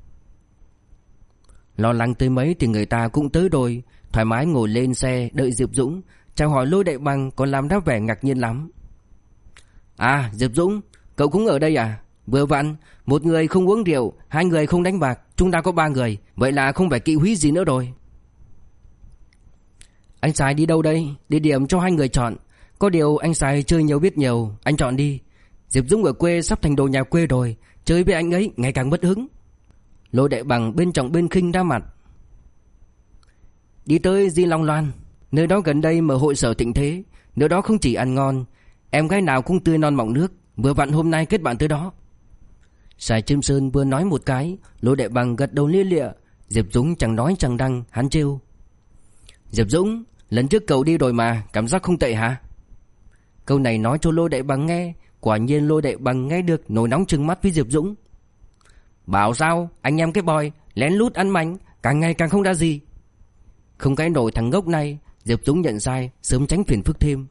Lo lắng tới mấy thì người ta cũng tới rồi. Thoải mái ngồi lên xe đợi Diệp Dũng. Chào hỏi Lôi Đại Bằng còn làm đáp vẻ ngạc nhiên lắm. À Diệp Dũng, cậu cũng ở đây à? Vừa vặn, một người không uống rượu, hai người không đánh bạc, chúng ta có ba người. Vậy là không phải kỵ húy gì nữa rồi. Anh Sài đi đâu đây? Địa điểm cho hai người chọn. Có điều anh Sài chơi nhiều biết nhiều, anh chọn đi. Diệp Dũng ở quê sắp thành đồ nhà quê rồi, chơi với anh ấy ngày càng mất hứng. Lôi Đại Bằng bên trọng bên khinh ra mặt. Đi tới Di Long Loan, nơi đó gần đây mở hội sở thịnh thế. Nơi đó không chỉ ăn ngon, em gái nào cũng tươi non mọng nước. Vừa vặn hôm nay kết bạn tới đó. Sài Chiêm Sơn vừa nói một cái, Lôi Đại Bằng gật đầu lia lịa. Diệp Dũng chẳng nói chẳng đăng, hắn trêu. Diệp Dũng, lần trước cậu đi rồi mà, cảm giác không tệ hả? Câu này nói cho Lôi Đại Bằng nghe. Quả nhiên Lôi Đại Bằng nghe được, nổi nóng trừng mắt với Diệp Dũng. Bảo sao, anh em cái boy lén lút ăn mảnh, càng ngày càng không ra gì. Không cái nổi thằng ngốc này. Diệp Dũng nhận sai, sớm tránh phiền phức thêm.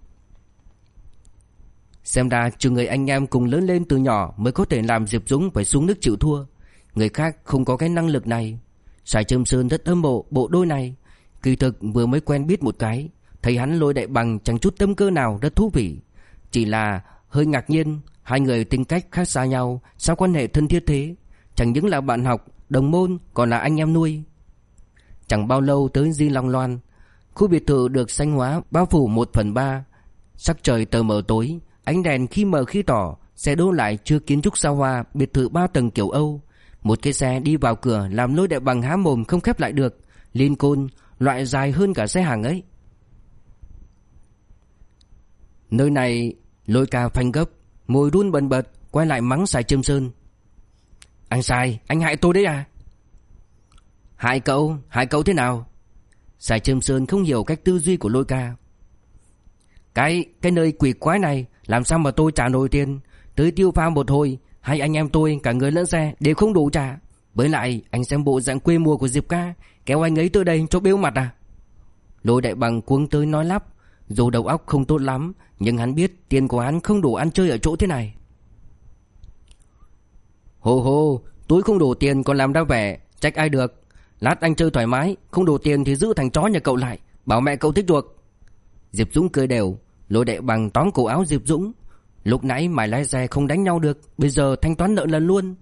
Xem ra trừ người anh em cùng lớn lên từ nhỏ mới có thể làm Diệp Dũng phải xuống nước chịu thua. Người khác không có cái năng lực này. Sài Trâm Sơn rất hâm mộ bộ đôi này. Kỳ thực vừa mới quen biết một cái, thấy hắn Lôi Đại Bằng chẳng chút tâm cơ nào, rất thú vị. Chỉ là hơi ngạc nhiên, hai người tính cách khác xa nhau, sao quan hệ thân thiết thế? Chẳng những là bạn học, đồng môn, còn là anh em nuôi. Chẳng bao lâu tới Di Long Loan. Khu biệt thự được xanh hóa bao phủ 1/3. Sắc trời tờ mờ tối, ánh đèn khi mờ khi tỏ. Xe đỗ lại chưa kiến trúc xa hoa, biệt thự 3 tầng kiểu Âu. Một cái xe đi vào cửa làm Lôi Đại Bằng há mồm không khép lại được. Lincoln, loại dài hơn cả xe hàng ấy. Nơi này Lôi ca phanh gấp, môi run bần bật, quay lại mắng Sài Chiêm Sơn. Anh Sài, anh hại tôi đấy à? Hại cậu thế nào? Sài Chiêm Sơn không hiểu cách tư duy của Lôi ca. Cái nơi quỷ quái này làm sao mà tôi trả nổi tiền. Tới tiêu pha một hồi, hai anh em tôi cả người lẫn xe đều không đủ trả. Với lại anh xem bộ dạng quê mùa của Diệp ca, kéo anh ấy tới đây cho bêu mặt à? Lôi Đại Bằng cuống tới nói lắp. Dù đầu óc không tốt lắm, nhưng hắn biết tiền của hắn không đủ ăn chơi ở chỗ thế này. Hồ hồ, túi không đủ tiền còn làm ra vẻ, trách ai được. Lát anh chơi thoải mái, không đủ tiền thì giữ thằng chó nhà cậu lại, bảo mẹ cậu thích ruột. Diệp Dũng cười đều. Lôi Đại Bằng tóm cổ áo Diệp Dũng. Lúc nãy mày lái xe không đánh nhau được, bây giờ thanh toán nợ lần luôn.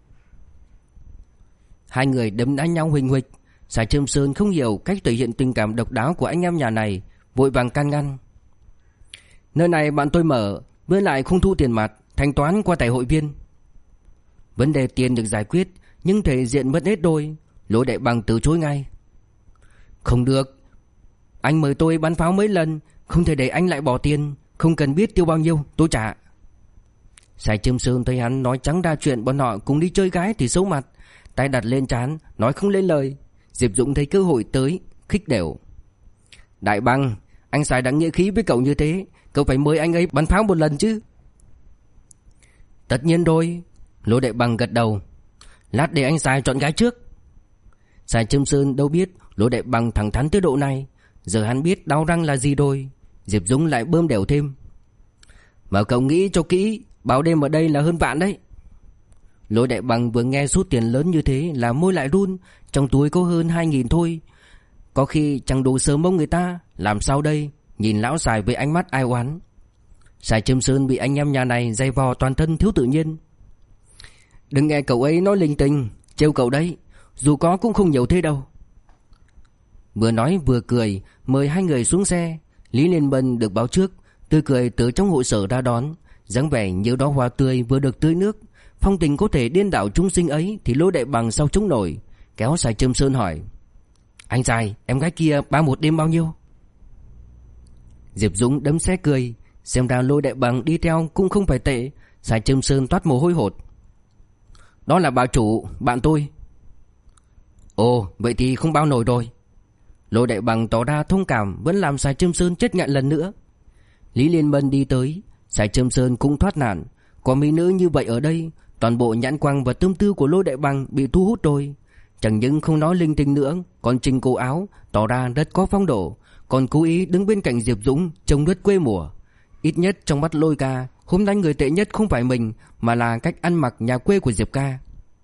Hai người đấm đá nhau huỳnh huỵch. Sài Trâm Sơn không hiểu cách thể hiện tình cảm độc đáo của anh em nhà này, vội vàng can ngăn. Nơi này bạn tôi mở, với lại không thu tiền mặt, thanh toán qua tài hội viên. Vấn đề tiền được giải quyết, nhưng thể diện mất hết đôi. Lôi Đại Bằng từ chối ngay. Không được, anh mời tôi bắn pháo mấy lần, không thể để anh lại bỏ tiền. Không cần biết tiêu bao nhiêu tôi trả. Sài Trâm Sơn thấy hắn nói trắng ra chuyện bọn họ cùng đi chơi gái thì xấu mặt, tay đặt lên trán nói không lên lời. Diệp Dũng thấy cơ hội tới, khích đều: Đại Bằng, anh Sài đã nghĩa khí với cậu như thế, cậu phải mời anh ấy bắn pháo một lần chứ. Tất nhiên rồi. Lô Đại Bằng gật đầu. Lát để anh Sài chọn gái trước. Sài Trâm Sơn đâu biết Lô Đại Bằng thẳng thắn tới độ này. Giờ hắn biết đau răng là gì rồi. Diệp Dũng lại bơm đều thêm: Mà cậu nghĩ cho kỹ, bao đêm ở đây là hơn vạn đấy. Lô Đại Bằng vừa nghe số tiền lớn như thế là môi lại run. Trong túi có hơn 2.000 thôi. Có khi chẳng đủ sớm mông người ta. Làm sao đây? Nhìn lão Sài với ánh mắt ai oán. Sài Trâm Sơn bị anh em nhà này dày vò toàn thân thiếu tự nhiên. Đừng nghe cậu ấy nói linh tinh, trêu cậu đấy. Dù có cũng không nhiều thế đâu. Vừa nói vừa cười mời hai người xuống xe. Lý Liên Bân được báo trước, tươi cười từ trong hội sở ra đón, dáng vẻ như đóa hoa tươi vừa được tưới nước. Phong tình có thể điên đảo chúng sinh ấy thì Lô Đại Bằng sao chống nổi. Kéo Sài Trâm Sơn hỏi: Anh Sài, em gái kia bao một đêm bao nhiêu? Diệp Dũng đấm xe cười. Xem ra Lô Đại Bằng đi theo cũng không phải tệ. Sài Trâm Sơn toát mồ hôi hột: Đó là bà chủ, bạn tôi. Ồ, vậy thì không bao nổi rồi. Lô Đại Bằng tỏ ra thông cảm, vẫn làm Sài Trâm Sơn chết ngạn lần nữa. Lý Liên Bân đi tới. Sài Trâm Sơn cũng thoát nạn. Có mỹ nữ như vậy ở đây, toàn bộ nhãn quang và tâm tư của Lô Đại Bằng bị thu hút rồi. Chẳng những không nói linh tinh nữa, còn chỉnh cổ áo tỏ ra rất có phong độ, còn cố ý đứng bên cạnh Diệp Dũng trông rất quê mùa. Ít nhất trong mắt Lôi ca, hôm nay người tệ nhất không phải mình, mà là cách ăn mặc nhà quê của Diệp ca.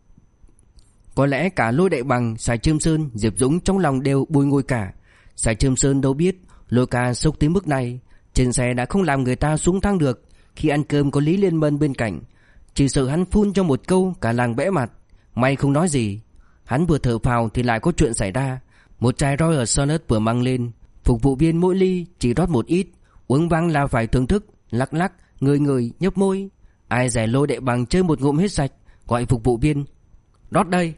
Có lẽ cả Lô Đại Bằng, Sài Trâm Sơn, Diệp Dũng trong lòng đều bùi ngùi cả. Sài Trâm Sơn đâu biết Lôi ca sốc tới mức này. Trên xe đã không làm người ta xuống thang được. Khi ăn cơm có Lý Liên Bân bên cạnh, chỉ sợ hắn phun cho một câu cả làng bẽ mặt. May không nói gì. Hắn vừa thở phào thì lại có chuyện xảy ra. Một chai Royal Sonnet vừa mang lên. Phục vụ viên mỗi ly chỉ rót một ít. Uống vang là phải thưởng thức, lắc lắc, người nhấp môi. Ai dè Lô Đại Bằng chơi một ngụm hết sạch, gọi phục vụ viên: Rót đây.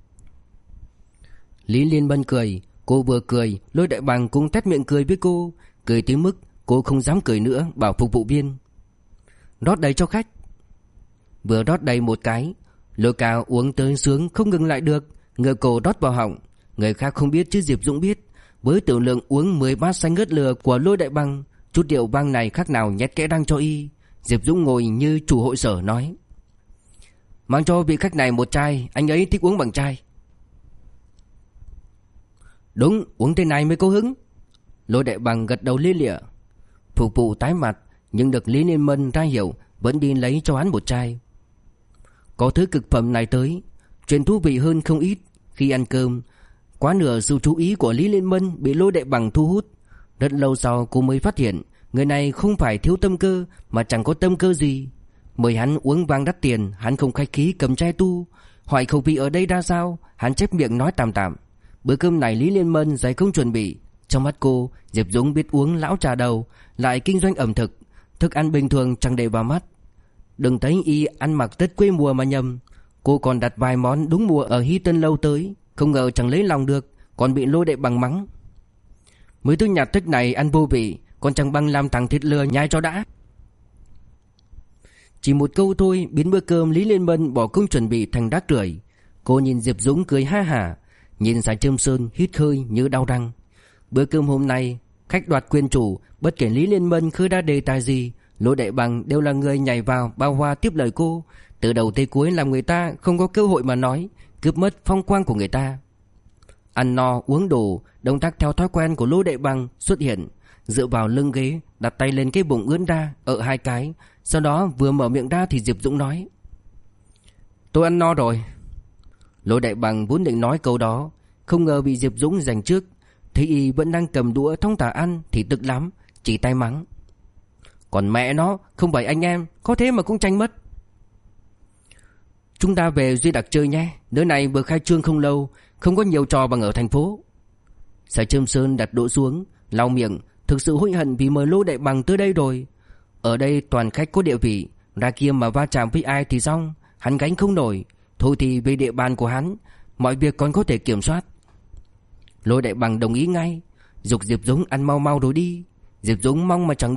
Lý Liên Bân cười. Cô vừa cười, Lô Đại Bằng cũng tét miệng cười với cô. Cười tới mức cô không dám cười nữa, bảo phục vụ viên: Rót đầy cho khách. Vừa rót đầy một cái, Lô ca uống tới sướng không ngừng lại được, ngửa cổ rót vào họng. Người khác không biết chứ Diệp Dũng biết. Với tiểu lượng uống 10 bát xanh ngớt lừa của Lô Đại Bằng, chút rượu vang này khác nào nhét kẽ răng cho y. Diệp Dũng ngồi như chủ hội sở nói: Mang cho vị khách này một chai, anh ấy thích uống bằng chai. Đúng, uống thế này mới có hứng. Lô Đại Bằng gật đầu lia lịa. Phục vụ tái mặt, nhưng được Lý Liên Bân ra hiểu, vẫn đi lấy cho hắn một chai. Có thứ cực phẩm này tới, chuyện thú vị hơn không ít. Khi ăn cơm, quá nửa sự chú ý của Lý Liên Bân bị Lô Đại Bằng thu hút. Rất lâu sau cô mới phát hiện người này không phải thiếu tâm cơ, mà chẳng có tâm cơ gì. Mời hắn uống vang đắt tiền, hắn không khách khí cầm chai tu. Hỏi khẩu vị ở đây ra sao, hắn chép miệng nói tạm tạm. Bữa cơm này Lý Liên Bân dày không chuẩn bị. Trong mắt cô, Diệp Dũng biết uống lão trà đầu, lại kinh doanh ẩm thực. Thức ăn bình thường chẳng để vào mắt. Đừng thấy y ăn mặc Tết quê mùa mà nhầm. Cô còn đặt vài món đúng mùa ở Hy Tân lâu tới, không ngờ chẳng lấy lòng được, còn bị Lô Đại Bằng mắng: Mấy thứ nhạt thích này ăn vô vị, còn chẳng bằng làm thằng thịt lừa nhai cho đã. Chỉ một câu thôi biến bữa cơm Lý Liên Bân bỏ công chuẩn bị thành rác rưởi. Cô nhìn Diệp Dũng cười ha hả, nhìn Sài Trâm Sơn hít hơi như đau răng. Bữa cơm hôm nay khách đoạt quyền chủ, bất kể Lý Liên Bân khơi ra đề tài gì, Lô Đại Bằng đều là người nhảy vào bao hoa tiếp lời cô, từ đầu tới cuối làm người ta không có cơ hội mà nói, cướp mất phong quang của người ta. Ăn no uống đủ, động tác theo thói quen của Lô Đại Bằng xuất hiện, dựa vào lưng ghế, đặt tay lên cái bụng ưỡn ra, ở hai cái. Sau đó vừa mở miệng ra thì Diệp Dũng nói: Tôi ăn no rồi. Lô Đại Bằng vốn định nói câu đó, không ngờ bị Diệp Dũng giành trước. Thấy y vẫn đang cầm đũa thong thả ăn thì tức lắm, chỉ tay mắng: Còn mẹ nó, không phải anh em, có thế mà cũng tranh mất. Chúng ta về Duy Đặc chơi nhé, nơi này vừa khai trương không lâu, không có nhiều trò bằng ở thành phố. Sài Trâm Sơn đặt đũa xuống, lau miệng, thực sự hối hận vì mời Lô Đại Bằng tới đây rồi. Ở đây toàn khách có địa vị, ra kia mà va chạm với ai thì xong, hắn gánh không nổi. Thôi thì về địa bàn của hắn, mọi việc còn có thể kiểm soát. Lô Đại Bằng đồng ý ngay, giục Diệp Dũng ăn mau mau rồi đi. Diệp Dũng mong mà chẳng được,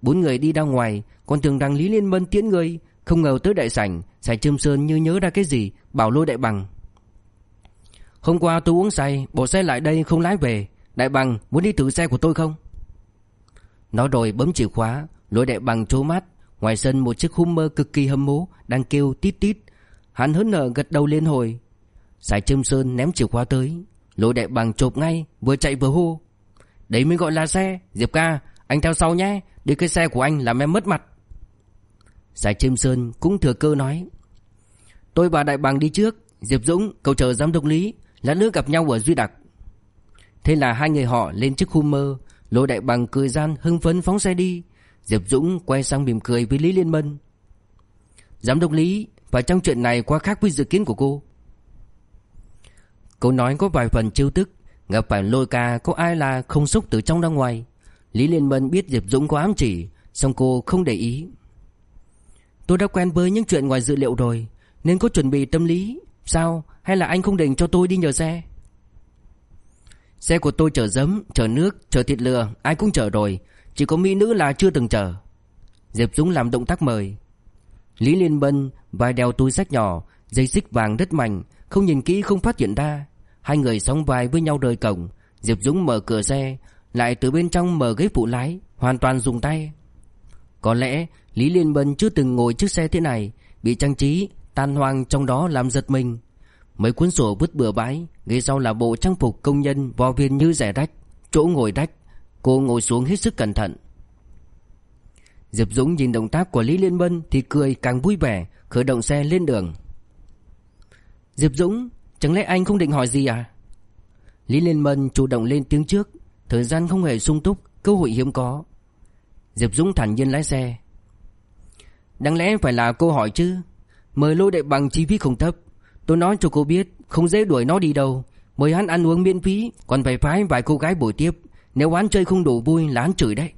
4 người đi ra ngoài, còn tưởng rằng Lý Liên Mân tiễn người, không ngờ tới đại sảnh, Sài Trâm Sơn như nhớ ra cái gì, bảo Lôi Đại Bằng: "Hôm qua tôi uống say, bỏ xe lại đây không lái về. Đại Bằng muốn đi thử xe của tôi không?" Nói rồi bấm chìa khóa. Lôi Đại Bằng trố mắt. Ngoài sân một chiếc Hummer cực kỳ hâm mố đang kêu tít tít. Hắn hớn hở gật đầu liên hồi. Sài Trâm Sơn ném chìa khóa tới. Lôi Đại Bằng chộp ngay, vừa chạy vừa hô: "Đấy mới gọi là xe. Diệp ca, anh theo sau nhé, đi cái xe của anh làm em mất mặt." Sài Trâm Sơn cũng thừa cơ nói: "Tôi và Đại Bằng đi trước, Diệp Dũng cậu chờ giám đốc Lý, lát nữa gặp nhau ở Duy Đặc." Thế là hai người họ lên chiếc Hummer. Lôi Đại Bằng cười gian hưng phấn phóng xe đi. Diệp Dũng quay sang mỉm cười với Lý Liên Mân: "Giám đốc Lý, và trong chuyện này quá khác với dự kiến của cô." Câu nói có vài phần trêu tức. Gặp phải Lôi ca có ai là không xúc từ trong ra ngoài. Lý Liên Mân biết Diệp Dũng có ám chỉ, song cô không để ý. "Tôi đã quen với những chuyện ngoài dự liệu rồi, nên có chuẩn bị tâm lý. Sao, hay là anh không định cho tôi đi nhờ xe?" "Xe của tôi chở giấm, chở nước, chở thịt lừa, ai cũng chở rồi. Chỉ có mỹ nữ là chưa từng chở." Diệp Dũng làm động tác mời. Lý Liên Mân vai đeo túi xách nhỏ, dây xích vàng rất mạnh, không nhìn kỹ không phát hiện ra. Hai người sóng vai với nhau rời cổng. Diệp Dũng mở cửa xe, lại từ bên trong mở ghế phụ lái, hoàn toàn dùng tay. Có lẽ Lý Liên Mân chưa từng ngồi chiếc xe thế này, bị trang trí tan hoang trong đó làm giật mình. Mấy cuốn sổ vứt bừa bãi, ghế sau là bộ trang phục công nhân vò viên như rẻ rách, chỗ ngồi rách. Cô ngồi xuống hết sức cẩn thận. Diệp Dũng nhìn động tác của Lý Liên Mân thì cười càng vui vẻ, khởi động xe lên đường. "Diệp Dũng, chẳng lẽ anh không định hỏi gì à?" Lý Liên Mân chủ động lên tiếng trước. Thời gian không hề sung túc, cơ hội hiếm có. Diệp Dũng thản nhiên lái xe. "Đáng lẽ phải là câu hỏi chứ. Mời Lôi Đại Bằng chi phí không thấp. Tôi nói cho cô biết, không dễ đuổi nó đi đâu. Mời hắn ăn uống miễn phí, còn phải phái vài cô gái bồi tiếp. Nếu hắn chơi không đủ vui là hắn chửi đấy."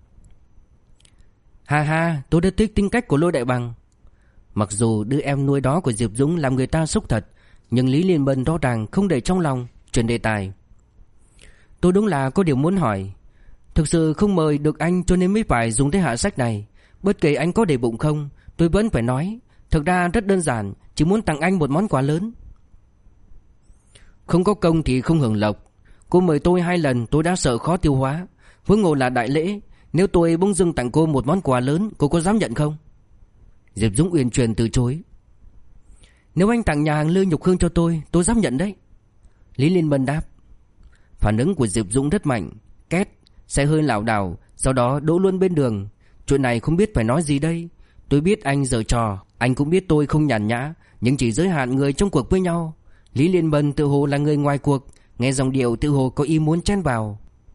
"Ha ha, tôi rất thích tính cách của Lôi Đại Bằng." Mặc dù đứa em nuôi đó của Diệp Dũng làm người ta sốc thật, nhưng Lý Liên Mân rõ ràng không để trong lòng, chuyển đề tài. "Tôi đúng là có điều muốn hỏi. Thực sự không mời được anh cho nên mới phải dùng thế hạ sách này. Bất kể anh có để bụng không, tôi vẫn phải nói. Thực ra rất đơn giản, chỉ muốn tặng anh một món quà lớn." "Không có công thì không hưởng lộc. Cô mời tôi 2 lần tôi đã sợ khó tiêu hóa, huống hồ là đại lễ. Nếu tôi bỗng dưng tặng cô một món quà lớn, cô có dám nhận không?" Diệp Dũng uyển chuyển từ chối. "Nếu anh tặng nhà hàng Lư Nhục Hương cho tôi dám nhận đấy." Lý Liên Mân đáp. Phản ứng của Diệp Dũng rất mạnh. Két, xe hơi lảo đảo, sau đó đỗ luôn bên đường. Chuyện này không biết phải nói gì đây. Tôi biết anh giở trò, anh cũng biết tôi không nhàn nhã, nhưng chỉ giới hạn người trong cuộc với nhau. Lý Liên Mân tự hồ là người ngoài cuộc, nghe dòng điệu tự hồ có ý muốn chen vào.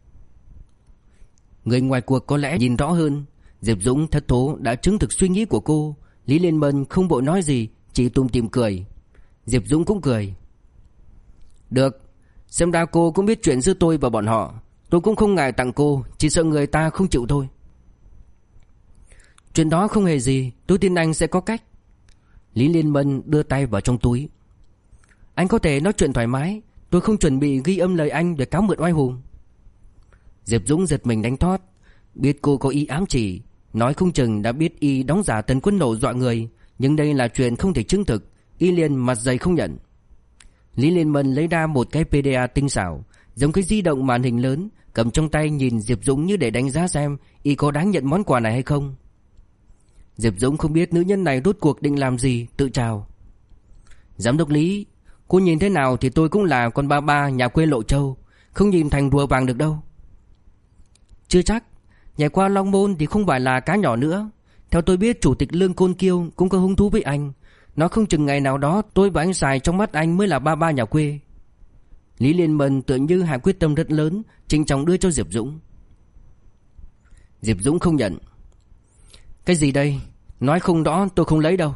Người ngoài cuộc có lẽ nhìn rõ hơn. Diệp Dũng thất thố đã chứng thực suy nghĩ của cô. Lý Liên Mân không vội nói gì, chỉ tủm tỉm cười. Diệp Dũng cũng cười. "Được, xem ra cô cũng biết chuyện giữa tôi và bọn họ. Tôi cũng không ngại tặng cô, chỉ sợ người ta không chịu thôi." "Chuyện đó không hề gì, tôi tin anh sẽ có cách." Lý Liên Mân đưa tay vào trong túi. "Anh có thể nói chuyện thoải mái, tôi không chuẩn bị ghi âm lời anh để cáo mượn oai hùng." Diệp Dũng giật mình đánh thót, biết cô có ý ám chỉ, nói không chừng đã biết y đóng giả Tần Quân Nổ dọa người, nhưng đây là chuyện không thể chứng thực, y liền mặt dày không nhận. Lý Liên Mân lấy ra một cái PDA tinh xảo, giống cái di động màn hình lớn, cầm trong tay nhìn Diệp Dũng như để đánh giá xem y có đáng nhận món quà này hay không. Diệp Dũng không biết nữ nhân này rốt cuộc định làm gì, tự chào. "Giám đốc Lý, cô nhìn thế nào thì tôi cũng là con ba ba nhà quê Lộ Châu, không nhìn thành rùa vàng được đâu." "Chưa chắc, nhảy qua Long Môn thì không phải là cá nhỏ nữa. Theo tôi biết chủ tịch Lương Côn Kiêu cũng có hứng thú với anh. Nó không chừng ngày nào đó tôi và anh Sài trong mắt anh mới là ba ba nhà quê." Lý Liên Mân tựa như hạ quyết tâm rất lớn, trịnh trọng đưa cho Diệp Dũng. Diệp Dũng không nhận. "Cái gì đây? Nói không rõ tôi không lấy đâu."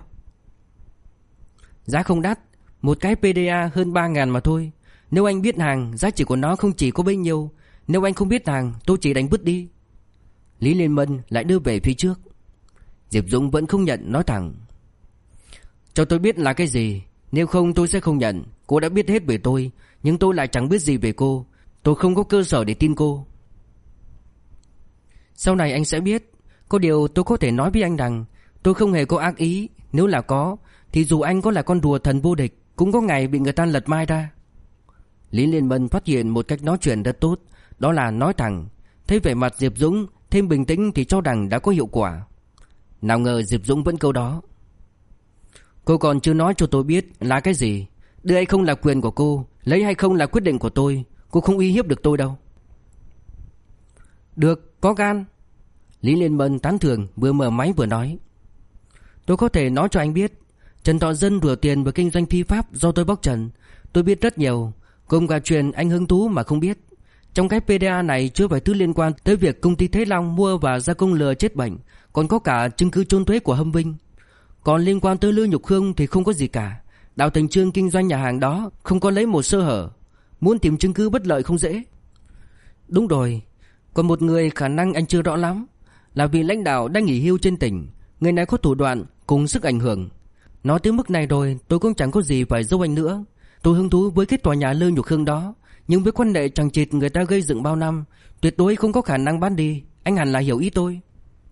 "Giá không đắt, một cái PDA hơn 3.000 mà thôi. Nếu anh biết hàng, giá trị của nó không chỉ có bấy nhiêu. Nếu anh không biết hàng, tôi chỉ đánh vứt đi." Lý Liên Mân lại đưa về phía trước. Diệp Dũng vẫn không nhận, nói thẳng. "Cho tôi biết là cái gì, nếu không tôi sẽ không nhận. Cô đã biết hết về tôi, nhưng tôi lại chẳng biết gì về cô. Tôi không có cơ sở để tin cô." "Sau này anh sẽ biết. Có điều tôi có thể nói với anh rằng tôi không hề có ác ý. Nếu là có thì dù anh có là con rùa thần vô địch cũng có ngày bị người ta lật mai ra. Lý Liên Mân phát hiện một cách nói chuyện rất tốt, đó là nói thẳng. Thấy vẻ mặt Diệp Dũng thêm bình tĩnh thì cho rằng đã có hiệu quả. Nào ngờ Diệp Dũng vẫn câu đó. Cô còn chưa nói cho tôi biết là cái gì. Đưa hay không là quyền của cô, lấy hay không là quyết định của tôi. Cô không uy hiếp được tôi đâu. Được, có gan. Lý Liên Mân tán thưởng, vừa mở máy vừa nói. Tôi có thể nói cho anh biết, Trần Thọ Dân rửa tiền và kinh doanh phi pháp do tôi bóc trần. Tôi biết rất nhiều, gồm cả chuyện anh hứng thú mà không biết. Trong cái PDA này chứa vài thứ liên quan tới việc công ty Thế Long mua và gia công lừa chết bệnh, còn có cả chứng cứ trốn thuế của Hâm Vinh. Còn liên quan tới Lưu Nhục Hương thì không có gì cả. Đào Thành Trương kinh doanh nhà hàng đó không có lấy một sơ hở. Muốn tìm chứng cứ bất lợi không dễ. Đúng rồi, còn một người khả năng anh chưa rõ lắm, là vị lãnh đạo đang nghỉ hưu trên tỉnh. Người này có thủ đoạn cùng sức ảnh hưởng. Nói tới mức này rồi tôi cũng chẳng có gì phải giấu anh nữa. Tôi hứng thú với cái tòa nhà Lưu Nhục Hương đó, nhưng với quan hệ chằng chịt người ta gây dựng bao năm, tuyệt đối không có khả năng bán đi. Anh hẳn là hiểu ý tôi.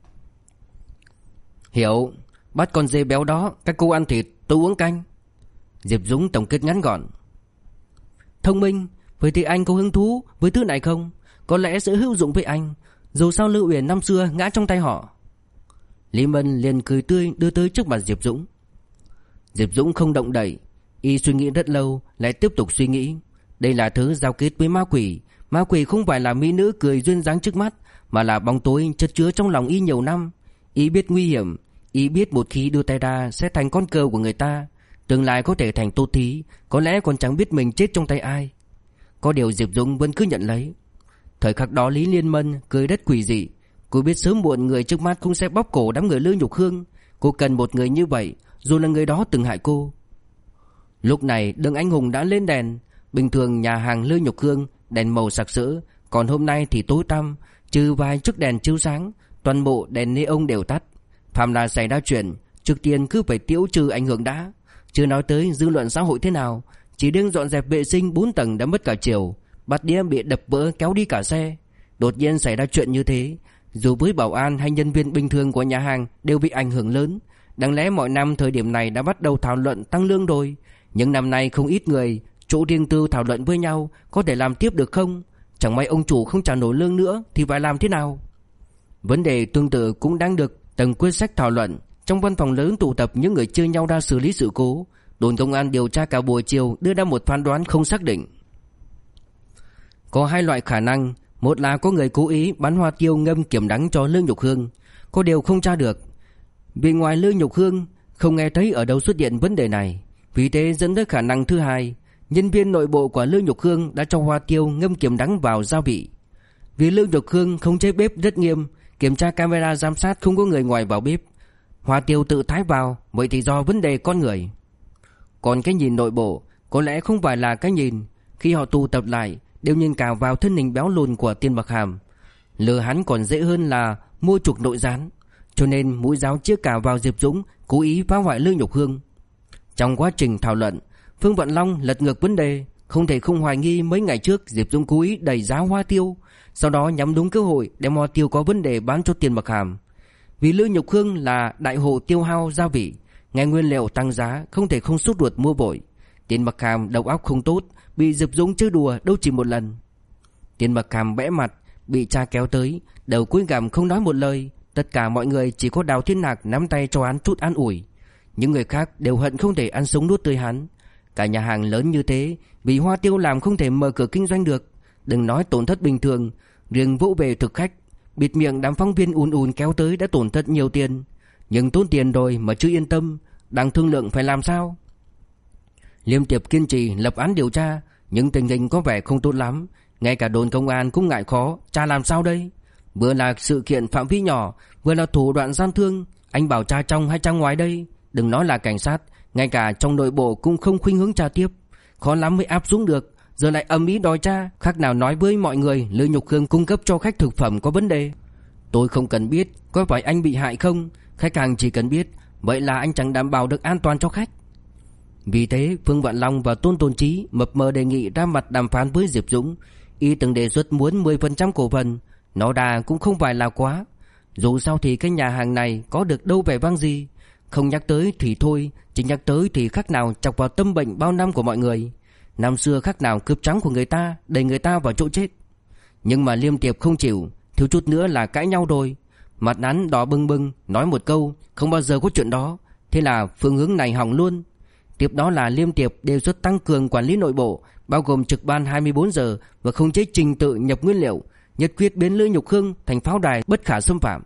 Hiểu. Bắt con dê béo đó, các cô ăn thịt, tôi uống canh. Diệp Dũng tổng kết ngắn gọn. Thông minh. Vậy thì anh có hứng thú với thứ này không? Có lẽ sẽ hữu dụng với anh. Dù sao Lưu Uyển năm xưa ngã trong tay họ. Lý Mân liền cười tươi đưa tới trước mặt Diệp Dũng. Diệp Dũng không động đậy. Y suy nghĩ rất lâu, lại tiếp tục suy nghĩ. Đây là thứ giao kết với ma quỷ. Ma quỷ không phải là mỹ nữ cười duyên dáng trước mắt, mà là bóng tối chất chứa trong lòng Y nhiều năm. Y biết nguy hiểm. Y biết một khi đưa tay ra sẽ thành con cờ của người ta, tương lai có thể thành Tô Thí, có lẽ còn chẳng biết mình chết trong tay ai. Có điều Diệp Dũng vẫn cứ nhận lấy. Thời khắc đó Lý Liên Mân cười rất quỷ dị. Cô biết sớm muộn người trước mắt cũng sẽ bóp cổ đám người Lưu Nhục Hương. Cô cần một người như vậy, dù là người đó từng hại cô. Lúc này Đường Anh Hùng đã lên đèn. Bình thường nhà hàng Lưu Nhục Hương đèn màu sặc sỡ, còn hôm nay thì tối tăm, trừ vài chiếc đèn chiếu sáng, toàn bộ đèn neon đều tắt. Phạm là xảy ra chuyện, trước tiên cứ phải tiêu trừ ảnh hưởng đã. Chưa nói tới dư luận xã hội thế nào. Chỉ riêng dọn dẹp vệ sinh 4 tầng đã mất cả chiều. Bát đĩa bị đập vỡ kéo đi cả xe. Đột nhiên xảy ra chuyện như thế, dù với bảo an hay nhân viên bình thường của nhà hàng đều bị ảnh hưởng lớn. Đáng lẽ mọi năm thời điểm này đã bắt đầu thảo luận tăng lương rồi, nhưng năm nay không ít người chỗ riêng tư thảo luận với nhau có thể làm tiếp được không. Chẳng may ông chủ không trả nổi lương nữa thì phải làm thế nào. Vấn đề tương tự cũng đang được tầng quyết sách thảo luận. Trong văn phòng lớn tụ tập những người chia nhau ra xử lý sự cố. Đồn công an điều tra cả buổi chiều đưa ra một phán đoán không xác định. Có hai loại khả năng. Một là có người cố ý bán hoa tiêu ngâm kiểm đắng cho Lưu Nhục Hương. Có điều không tra được, vì ngoài Lưu Nhục Hương không nghe thấy ở đâu xuất hiện vấn đề này. Vì thế dẫn tới khả năng thứ hai, nhân viên nội bộ của Lưu Nhục Hương đã cho hoa tiêu ngâm kiểm đắng vào gia vị. Vì Lưu Nhục Hương không chế bếp rất nghiêm, kiểm tra camera giám sát không có người ngoài vào bếp, hoa tiêu tự thái vào. Vậy thì do vấn đề con người. Còn cái nhìn nội bộ có lẽ không phải là cái nhìn. Khi họ tụ tập lại đều nhìn cả vào thân hình béo lùn của Tiên Bạc Hàm. Lừa hắn còn dễ hơn là mua chuộc nội gián. Cho nên mũi giáo chĩa cả vào Diệp Dũng, cố ý phá hoại Lưu Nhục Hương. Trong quá trình thảo luận, Phương Vận Long lật ngược vấn đề. Không thể không hoài nghi mấy ngày trước Diệp Dũng cố ý đẩy giá hoa tiêu, sau đó nhắm đúng cơ hội đem hoa tiêu có vấn đề bán cho Tiên Bạc Hàm. Vì Lưu Nhục Hương là đại hộ tiêu hao gia vị, nghe nguyên liệu tăng giá không thể không sốt ruột mua vội. Tiên Bạc Hàm đầu óc không tốt, bị Diệp Dũng chơi đùa đâu chỉ một lần. Tiên Bạc Hàm bẽ mặt, bị cha kéo tới, đầu cúi gằm không nói một lời. Tất cả mọi người chỉ có Đào Thiên Hạc nắm tay cho hắn chút an ủi. Những người khác đều hận không thể ăn sống nuốt tươi hắn. Cả nhà hàng lớn như thế, vì hoa tiêu làm không thể mở cửa kinh doanh được. Đừng nói tổn thất bình thường, riêng vỗ về thực khách, bịt miệng đám phóng viên ùn ùn kéo tới đã tổn thất nhiều tiền. Nhưng tốn tiền rồi mà chưa yên tâm, đang thương lượng phải làm sao. Liêm Tiệp kiên trì lập án điều tra, nhưng tình hình có vẻ không tốt lắm. Ngay cả đồn công an cũng ngại khó, cha làm sao đây? Vừa là sự kiện phạm vi nhỏ, vừa là thủ đoạn gian thương. Anh bảo tra trong hay tra ngoài đây? Đừng nói là cảnh sát, ngay cả trong nội bộ cũng không khuynh hướng tra tiếp. Khó lắm mới áp xuống được, giờ lại ầm ĩ đòi tra. Khác nào nói với mọi người Lưu Nhục Hương cung cấp cho khách thực phẩm có vấn đề. Tôi không cần biết có phải anh bị hại không, khách hàng chỉ cần biết, vậy là anh chẳng đảm bảo được an toàn cho khách. Vì thế Phương Vạn Long và Tôn Tôn Chí mập mờ đề nghị ra mặt đàm phán với Diệp Dũng. Y từng đề xuất muốn 10% cổ phần, nó đà cũng không phải là quá. Dù sao thì cái nhà hàng này có được đâu vẻ vang gì. Không nhắc tới thì thôi, chỉ nhắc tới thì khác nào chọc vào tâm bệnh bao năm của mọi người. Năm xưa khác nào cướp trắng của người ta, đẩy người ta vào chỗ chết. Nhưng mà Liêm Tiệp không chịu, thiếu chút nữa là cãi nhau rồi. Mặt hắn đỏ bừng bừng, nói một câu không bao giờ có chuyện đó. Thế là phương hướng này hỏng luôn. Tiếp đó là Liêm Tiệp đề xuất tăng cường quản lý nội bộ, bao gồm trực ban 24 giờ và khống chế trình tự nhập nguyên liệu, nhất quyết biến Lữ Nhục Hương thành pháo đài bất khả xâm phạm.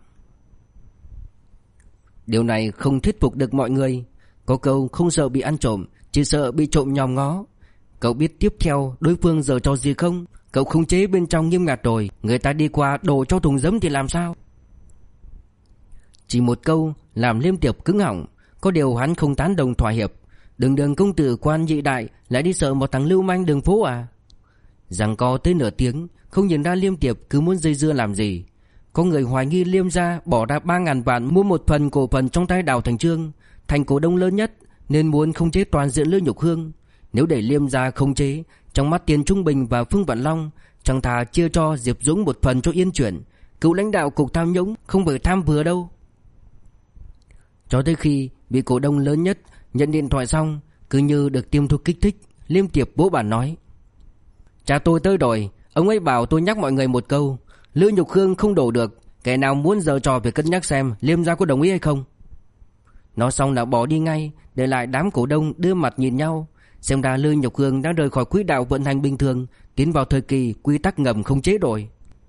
Điều này không thuyết phục được mọi người. Có câu không sợ bị ăn trộm, chỉ sợ bị trộm nhòm ngó. Cậu biết tiếp theo đối phương giở trò gì không? Cậu khống chế bên trong nghiêm ngặt rồi, người ta đi qua đổ cho thùng giấm thì làm sao? Chỉ một câu làm Liêm Tiệp cứng họng. Có điều hắn không tán đồng thỏa hiệp. Đường công tử quan nhị đại lại đi sợ một thằng lưu manh đường phố à? Giằng co tới nửa tiếng, không nhìn ra Liêm Tiệp cứ muốn dây dưa làm gì. Có người hoài nghi Liêm gia bỏ ra 3.000 vạn mua một phần cổ phần trong tay Đào Thành Trương, thành cổ đông lớn nhất, nên muốn khống chế toàn diện Lữ Nhục Hương. Nếu để Liêm gia khống chế, trong mắt Tiền Trung Bình và Phương Vạn Long, chẳng thà chia cho Diệp Dũng một phần cho yên chuyển. Cựu lãnh đạo cục tham nhũng không phải tham vừa đâu. Cho tới khi bị cổ đông lớn nhất nhận điện thoại xong, cứ như được tiêm thuốc kích thích, Liêm Tiệp vỗ bàn nói: Cha tôi tới rồi, ông ấy bảo tôi nhắc mọi người một câu, Lữ Nhục Hương không đổ được, kẻ nào muốn giở trò phải cân nhắc xem Liêm gia có đồng ý hay không. Nói xong là bỏ đi ngay, để lại đám cổ đông đưa mặt nhìn nhau. Xem ra Lữ Nhục Hương đã rời khỏi quỹ đạo vận hành bình thường, tiến vào thời kỳ quy tắc ngầm không chế rồi.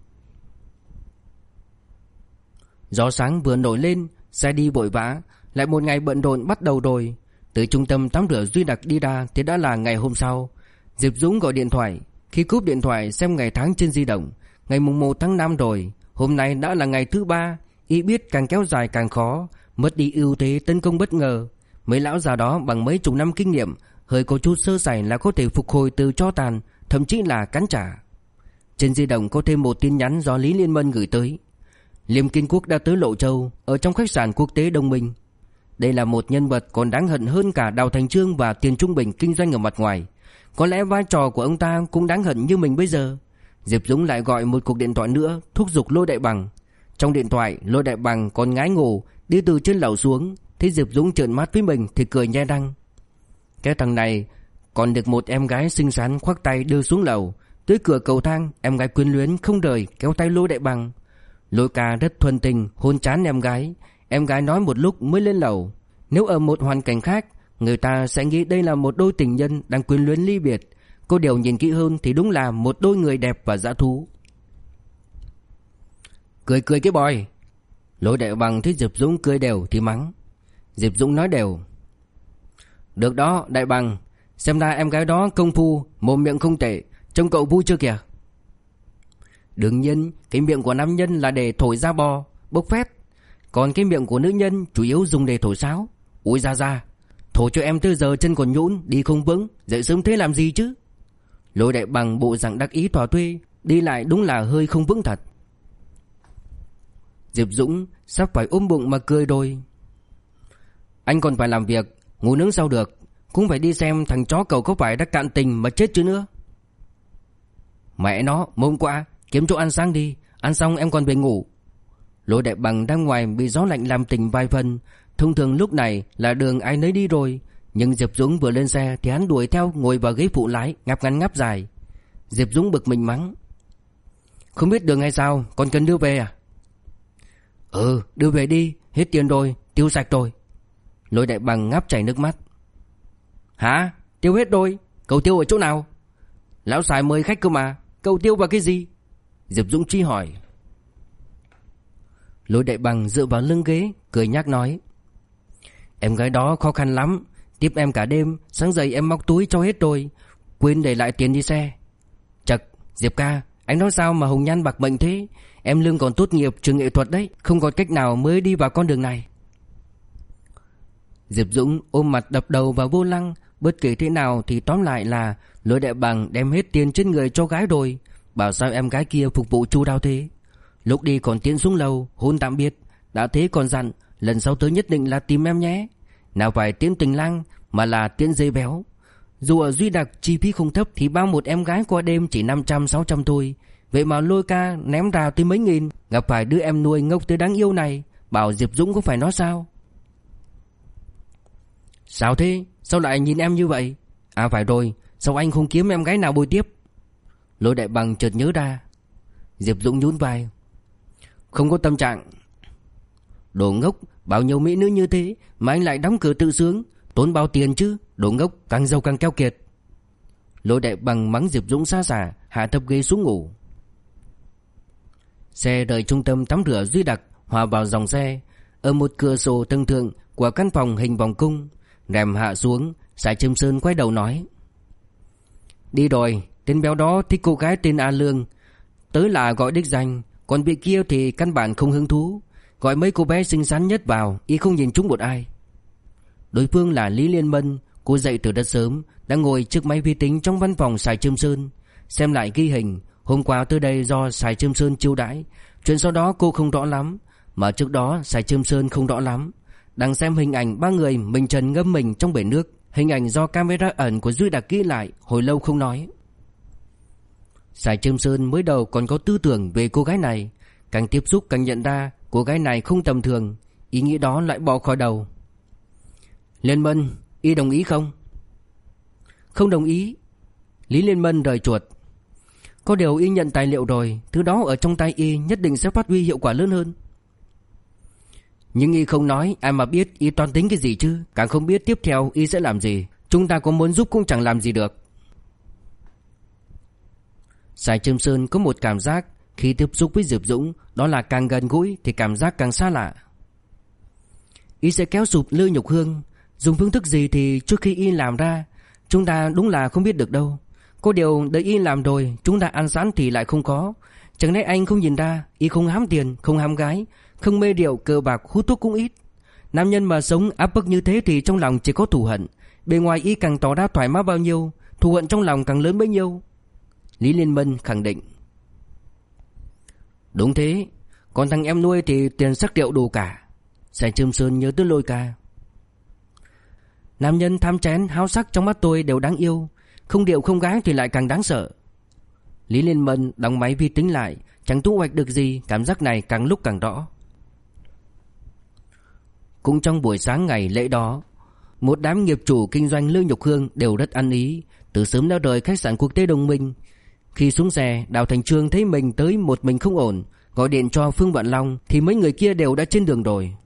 Gió sáng vừa nổi lên, xe đi vội vã, lại một ngày bận rộn bắt đầu rồi. Từ trung tâm tắm rửa Duy Đặc đi ra thì đã là ngày hôm sau. Diệp Dũng gọi điện thoại. Khi cúp điện thoại xem ngày tháng trên di động, ngày mùng 1 tháng 5 rồi. Hôm nay đã là ngày thứ 3. Y biết càng kéo dài càng khó, mất đi ưu thế tấn công bất ngờ. Mấy lão già đó bằng mấy chục năm kinh nghiệm, hơi có chút sơ sẩy là có thể phục hồi từ tro tàn, thậm chí là cắn trả. Trên di động có thêm một tin nhắn do Lý Liên Mân gửi tới. Liêm Kiên Quốc đã tới Lộ Châu, ở trong khách sạn quốc tế Đông Minh. Đây là một nhân vật còn đáng hận hơn cả Đào Thành Trương và Tiền Trung Bình kinh doanh ở mặt ngoài. Có lẽ vai trò của ông ta cũng đáng hận như mình bây giờ. Diệp Dũng lại gọi một cuộc điện thoại nữa, thúc giục Lôi Đại Bằng. Trong điện thoại, Lôi Đại Bằng còn ngái ngủ, đi từ trên lầu xuống. Thấy Diệp Dũng trợn mắt với mình thì cười nhe răng. Cái thằng này còn được một em gái xinh xắn khoác tay đưa xuống lầu. Tới cửa cầu thang, em gái quyến luyến không rời kéo tay Lôi Đại Bằng. Lôi ca rất thuần tình hôn trán em gái. Em gái nói một lúc mới lên lầu. Nếu ở một hoàn cảnh khác, người ta sẽ nghĩ đây là một đôi tình nhân đang quyến luyến ly biệt. Có điều nhìn kỹ hơn thì đúng là một đôi người đẹp và dã thú. Cười cái bòi. Lôi Đại Bằng thấy Diệp Dũng cười đều thì mắng. Diệp Dũng nói đều: Được đó Đại Bằng, xem ra em gái đó công phu mồm miệng không tệ, trông cậu vui chưa kìa. Đương nhiên cái miệng của nam nhân là để thổi da bò, bốc phét. Còn cái miệng của nữ nhân chủ yếu dùng để thổi sáo. Ui ra, thổi cho em tới giờ chân còn nhũn, đi không vững, dậy sớm thế làm gì chứ. Lôi Đại Bằng bộ dạng đắc ý thỏa thuê, đi lại đúng là hơi không vững thật. Diệp Dũng sắp phải ôm bụng mà cười rồi. Anh còn phải làm việc, ngủ nướng sao được, cũng phải đi xem thằng chó cậu có phải đã cạn tình mà chết chưa nữa. Mẹ nó, hôm qua kiếm chỗ ăn sáng đi, ăn xong em còn về ngủ. Lôi Đại Bằng đang ngoài bị gió lạnh làm tỉnh vài phần. Thông thường lúc này là đường ai nấy đi rồi, nhưng Diệp Dũng vừa lên xe thì hắn đuổi theo ngồi vào ghế phụ lái, ngáp ngắn ngáp dài. Diệp Dũng bực mình mắng: Không biết đường hay sao, còn cần đưa về à? Đưa về đi, hết tiền rồi, tiêu sạch rồi. Lôi Đại Bằng ngáp chảy nước mắt. Hả? Tiêu hết rồi? Cậu tiêu ở chỗ nào? Lão Sài mời khách cơ mà, cậu tiêu vào cái gì? Diệp Dũng truy hỏi. Lôi Đại Bằng dựa vào lưng ghế, cười nhác nói: Em gái đó khó khăn lắm, tiếp em cả đêm, sáng dậy em móc túi cho hết rồi, quên để lại tiền đi xe. Chật, Diệp ca, anh nói sao mà hồng nhan bạc mệnh thế? Em lương còn tốt nghiệp trường nghệ thuật đấy, không còn cách nào mới đi vào con đường này. Diệp Dũng ôm mặt đập đầu vào vô lăng. Bất kể thế nào thì tóm lại là Lôi Đại Bằng đem hết tiền trên người cho gái rồi, bảo sao em gái kia phục vụ chu đáo thế. Lúc đi còn tiến xuống lầu hôn tạm biệt, đã thế còn dặn lần sau tới nhất định là tìm em nhé. Nào phải tiến tình lang mà là tiến dây béo. Dù ở Duy Đặc chi phí không thấp thì bao một em gái qua đêm chỉ 500-600 thôi. Vậy mà Lôi Ca ném ra tới mấy nghìn, gặp phải đứa em nuôi ngốc tới đáng yêu này, bảo Diệp Dũng có phải nó sao? Sao thế? Sao lại nhìn em như vậy? À phải rồi, sao anh không kiếm em gái nào bồi tiếp? Lôi Đại Bằng chợt nhớ ra. Diệp Dũng nhún vai. Không có tâm trạng. Đồ ngốc, bao nhiêu mỹ nữ như thế mà anh lại đóng cửa tự sướng, tốn bao tiền chứ? Đồ ngốc, càng giàu càng keo kiệt. Lôi Đại Bằng mắng Diệp Dũng xa xả, hạ thấp ghế xuống ngủ. Xe rời trung tâm tắm rửa Duy Đặc hòa vào dòng xe. Ở một cửa sổ tầng thượng của căn phòng hình vòng cung, rèm hạ xuống, Sài Trâm Sơn quay đầu nói: Đi rồi, tên béo đó thích cô gái tên A Lương, tới là gọi đích danh, còn vị kia thì căn bản không hứng thú, gọi mấy cô bé xinh xắn nhất vào, y không nhìn chúng một ai. Đối phương là Lý Liên Mân. Cô dậy từ rất sớm, đang ngồi trước máy vi tính trong văn phòng Sài Trâm Sơn, xem lại ghi hình. Hôm qua tới đây do Sài Trâm Sơn chiêu đãi, chuyện sau đó cô không rõ lắm, mà trước đó Sài Trâm Sơn không rõ lắm. Đang xem hình ảnh ba người mình trần ngâm mình trong bể nước, hình ảnh do camera ẩn của Duy Đặc ghi lại, hồi lâu không nói. Sài Trâm Sơn mới đầu còn có tư tưởng về cô gái này, càng tiếp xúc càng nhận ra cô gái này không tầm thường, ý nghĩ đó lại bỏ khỏi đầu. Liên Mân, y đồng ý không? Không đồng ý. Lý Liên Mân rời chuột. Có điều y nhận tài liệu rồi, thứ đó ở trong tay y nhất định sẽ phát huy hiệu quả lớn hơn. Nhưng y không nói, ai mà biết y toan tính cái gì chứ, càng không biết tiếp theo y sẽ làm gì. Chúng ta có muốn giúp cũng chẳng làm gì được. Sài Trâm Sơn có một cảm giác khi tiếp xúc với Diệp Dũng, đó là càng gần gũi thì cảm giác càng xa lạ. Y sẽ kéo sụp Lư Nhục Hương, dùng phương thức gì thì trước khi y làm ra, chúng ta đúng là không biết được đâu. Có điều đợi y làm rồi, chúng ta ăn sẵn thì lại không có. Chẳng lẽ anh không nhìn ra, y không hám tiền, không hám gái, không mê rượu cờ bạc, hút thuốc cũng ít. Nam nhân mà sống áp bức như thế thì trong lòng chỉ có thù hận. Bề ngoài y càng tỏ ra thoải mái bao nhiêu, thù hận trong lòng càng lớn bấy nhiêu. Lý Liên Mân khẳng định. Đúng thế, còn thằng em nuôi thì tiền sắc rượu đủ cả. Sài Trâm Sơn nhớ tới Lôi Ca. Nam nhân tham chén háo sắc trong mắt tôi đều đáng yêu, không rượu không gái thì lại càng đáng sợ. Lý Liên Mân đóng máy vi tính lại, chẳng thu hoạch được gì, cảm giác này càng lúc càng rõ. Cũng trong buổi sáng ngày lễ đó, một đám nghiệp chủ kinh doanh Lư Nhục Hương đều rất ăn ý, từ sớm đã rời khách sạn Quốc tế Đồng Minh. Khi xuống xe, Đào Thành Trương thấy mình tới một mình không ổn, gọi điện cho Phương Vạn Long thì mấy người kia đều đã trên đường rồi.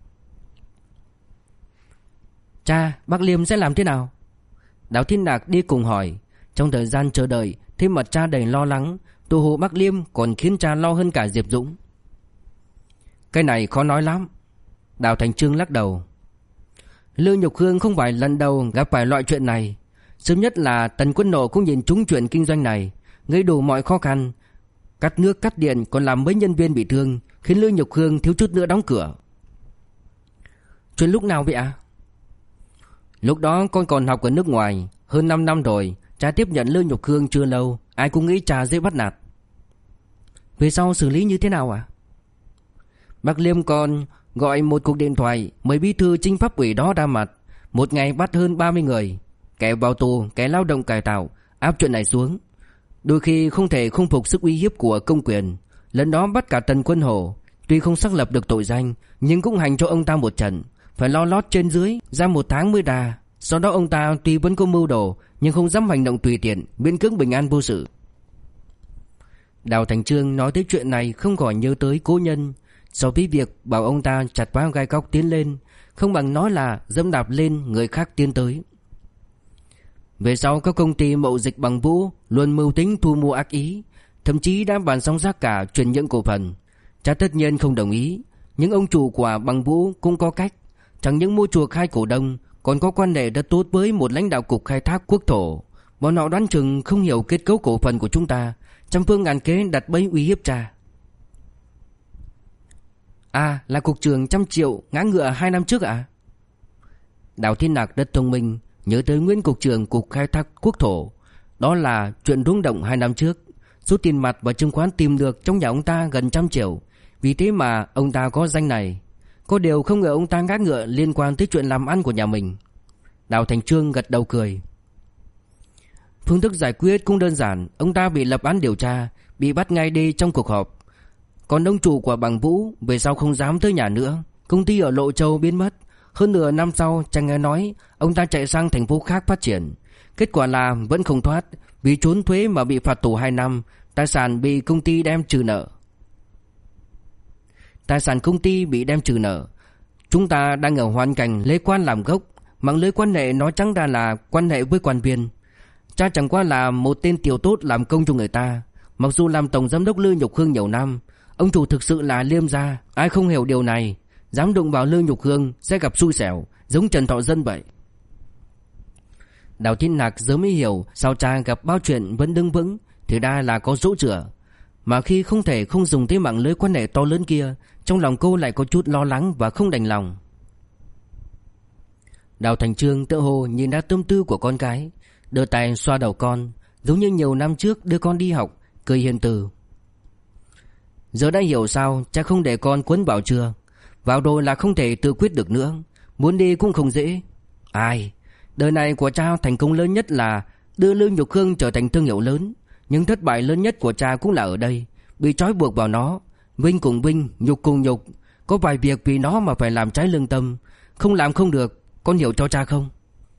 Cha, bác Liêm sẽ làm thế nào? Đào Thiên Đạc đi cùng hỏi. Trong thời gian chờ đợi, thấy mặt cha đầy lo lắng, tự hồ bác Liêm còn khiến cha lo hơn cả Diệp Dũng. Cái này khó nói lắm. Đào Thành Trương lắc đầu. Lư Nhục Hương không phải lần đầu gặp phải loại chuyện này. Sớm nhất là Tần Quân Nộ cũng nhìn trúng chuyện kinh doanh này, gây đủ mọi khó khăn, cắt nước cắt điện, còn làm mấy nhân viên bị thương, khiến Lư Nhục Hương thiếu chút nữa đóng cửa. Chuyện lúc nào vậy ạ? Lúc đó con còn học ở nước ngoài, hơn 5 năm rồi. Cha tiếp nhận Lư Nhục Hương chưa lâu, ai cũng nghĩ cha dễ bắt nạt. Về sau xử lý như thế nào ạ? Bác Liêm còn gọi một cuộc điện thoại mời bí thư chính pháp ủy đó ra mặt. Một ngày bắt hơn 30 người, kẻ vào tù, kẻ lao động cải tạo, áp chuyện này xuống. Đôi khi không thể không phục sức uy hiếp của công quyền. Lần đó bắt cả Tần Quân Hổ, tuy không xác lập được tội danh nhưng cũng hành cho ông ta một trận, phải lo lót trên dưới, ra 1 tháng mới ra. Sau đó ông ta tuy vẫn có mưu đồ nhưng không dám hành động tùy tiện, miễn cưỡng bình an vô sự. Đào Thành Trương nói tới chuyện này không khỏi nhớ tới cố nhân. So với việc bảo ông ta chặt phá gai góc tiến lên, không bằng nói là dẫm đạp lên người khác tiến tới. Về sau các công ty mậu dịch Bằng Vũ luôn mưu tính thu mua ác ý, thậm chí đã bàn xong giá cả chuyển nhượng cổ phần. Cha tất nhiên không đồng ý, nhưng ông chủ của Bằng Vũ cũng có cách. Chẳng những mua chuộc 2 cổ đông, còn có quan hệ rất tốt với một lãnh đạo cục khai thác quốc thổ. Bọn họ đoán chừng không hiểu kết cấu cổ phần của chúng ta, trăm phương ngàn kế đặt bẫy uy hiếp cha. À, là cục trưởng 100 triệu ngã ngựa 2 năm trước ạ? Đào Thiên Nạc rất thông minh, nhớ tới nguyên cục trưởng cục khai thác quốc thổ. Đó là chuyện rung động 2 năm trước. Số tiền mặt và chứng khoán tìm được trong nhà ông ta gần 100 triệu. Vì thế mà ông ta có danh này. Có điều không ngờ ông ta ngã ngựa liên quan tới chuyện làm ăn của nhà mình. Đào Thành Trương gật đầu cười. Phương thức giải quyết cũng đơn giản. Ông ta bị lập án điều tra, bị bắt ngay đi trong cuộc họp. Còn ông chủ của Bằng Vũ về sau không dám tới nhà nữa. Công ty ở Lộ Châu biến mất. Hơn nửa năm sau chẳng nghe nói ông ta chạy sang thành phố khác phát triển. Kết quả là vẫn không thoát, vì trốn thuế mà bị phạt tù 2 năm. Tài sản bị công ty đem trừ nợ. Chúng ta đang ở hoàn cảnh lấy quan làm gốc. Mạng lưới quan hệ nói trắng ra là quan hệ với quan viên. Cha chẳng qua là một tên tiểu tốt làm công cho người ta. Mặc dù làm tổng giám đốc Lư Nhục Hương nhiều năm, ông chủ thực sự là liêm gia. Ai không hiểu điều này, dám đụng vào Lư Nhục Hương sẽ gặp xui xẻo, giống Trần Thọ Dân vậy. Đào Thiên Nạc giờ mới hiểu sao cha gặp bao chuyện vẫn đứng vững, thì ra là có dỗ chữa. Mà khi không thể không dùng tới mạng lưới quan hệ to lớn kia, trong lòng cô lại có chút lo lắng và không đành lòng. Đào Thành Trương tự hồ nhìn ra tâm tư của con cái, đưa tay xoa đầu con, giống như nhiều năm trước đưa con đi học, cười hiền từ. Giờ đã hiểu sao cha không để con quấn vào chưa? Vào rồi là không thể tự quyết được nữa, muốn đi cũng không dễ. Đời này của cha thành công lớn nhất là đưa Lư Nhục Hương trở thành thương hiệu lớn, nhưng thất bại lớn nhất của cha cũng là ở đây, bị trói buộc vào nó, vinh cùng vinh, nhục cùng nhục. Có vài việc vì nó mà phải làm trái lương tâm, không làm không được. Con hiểu cho cha không?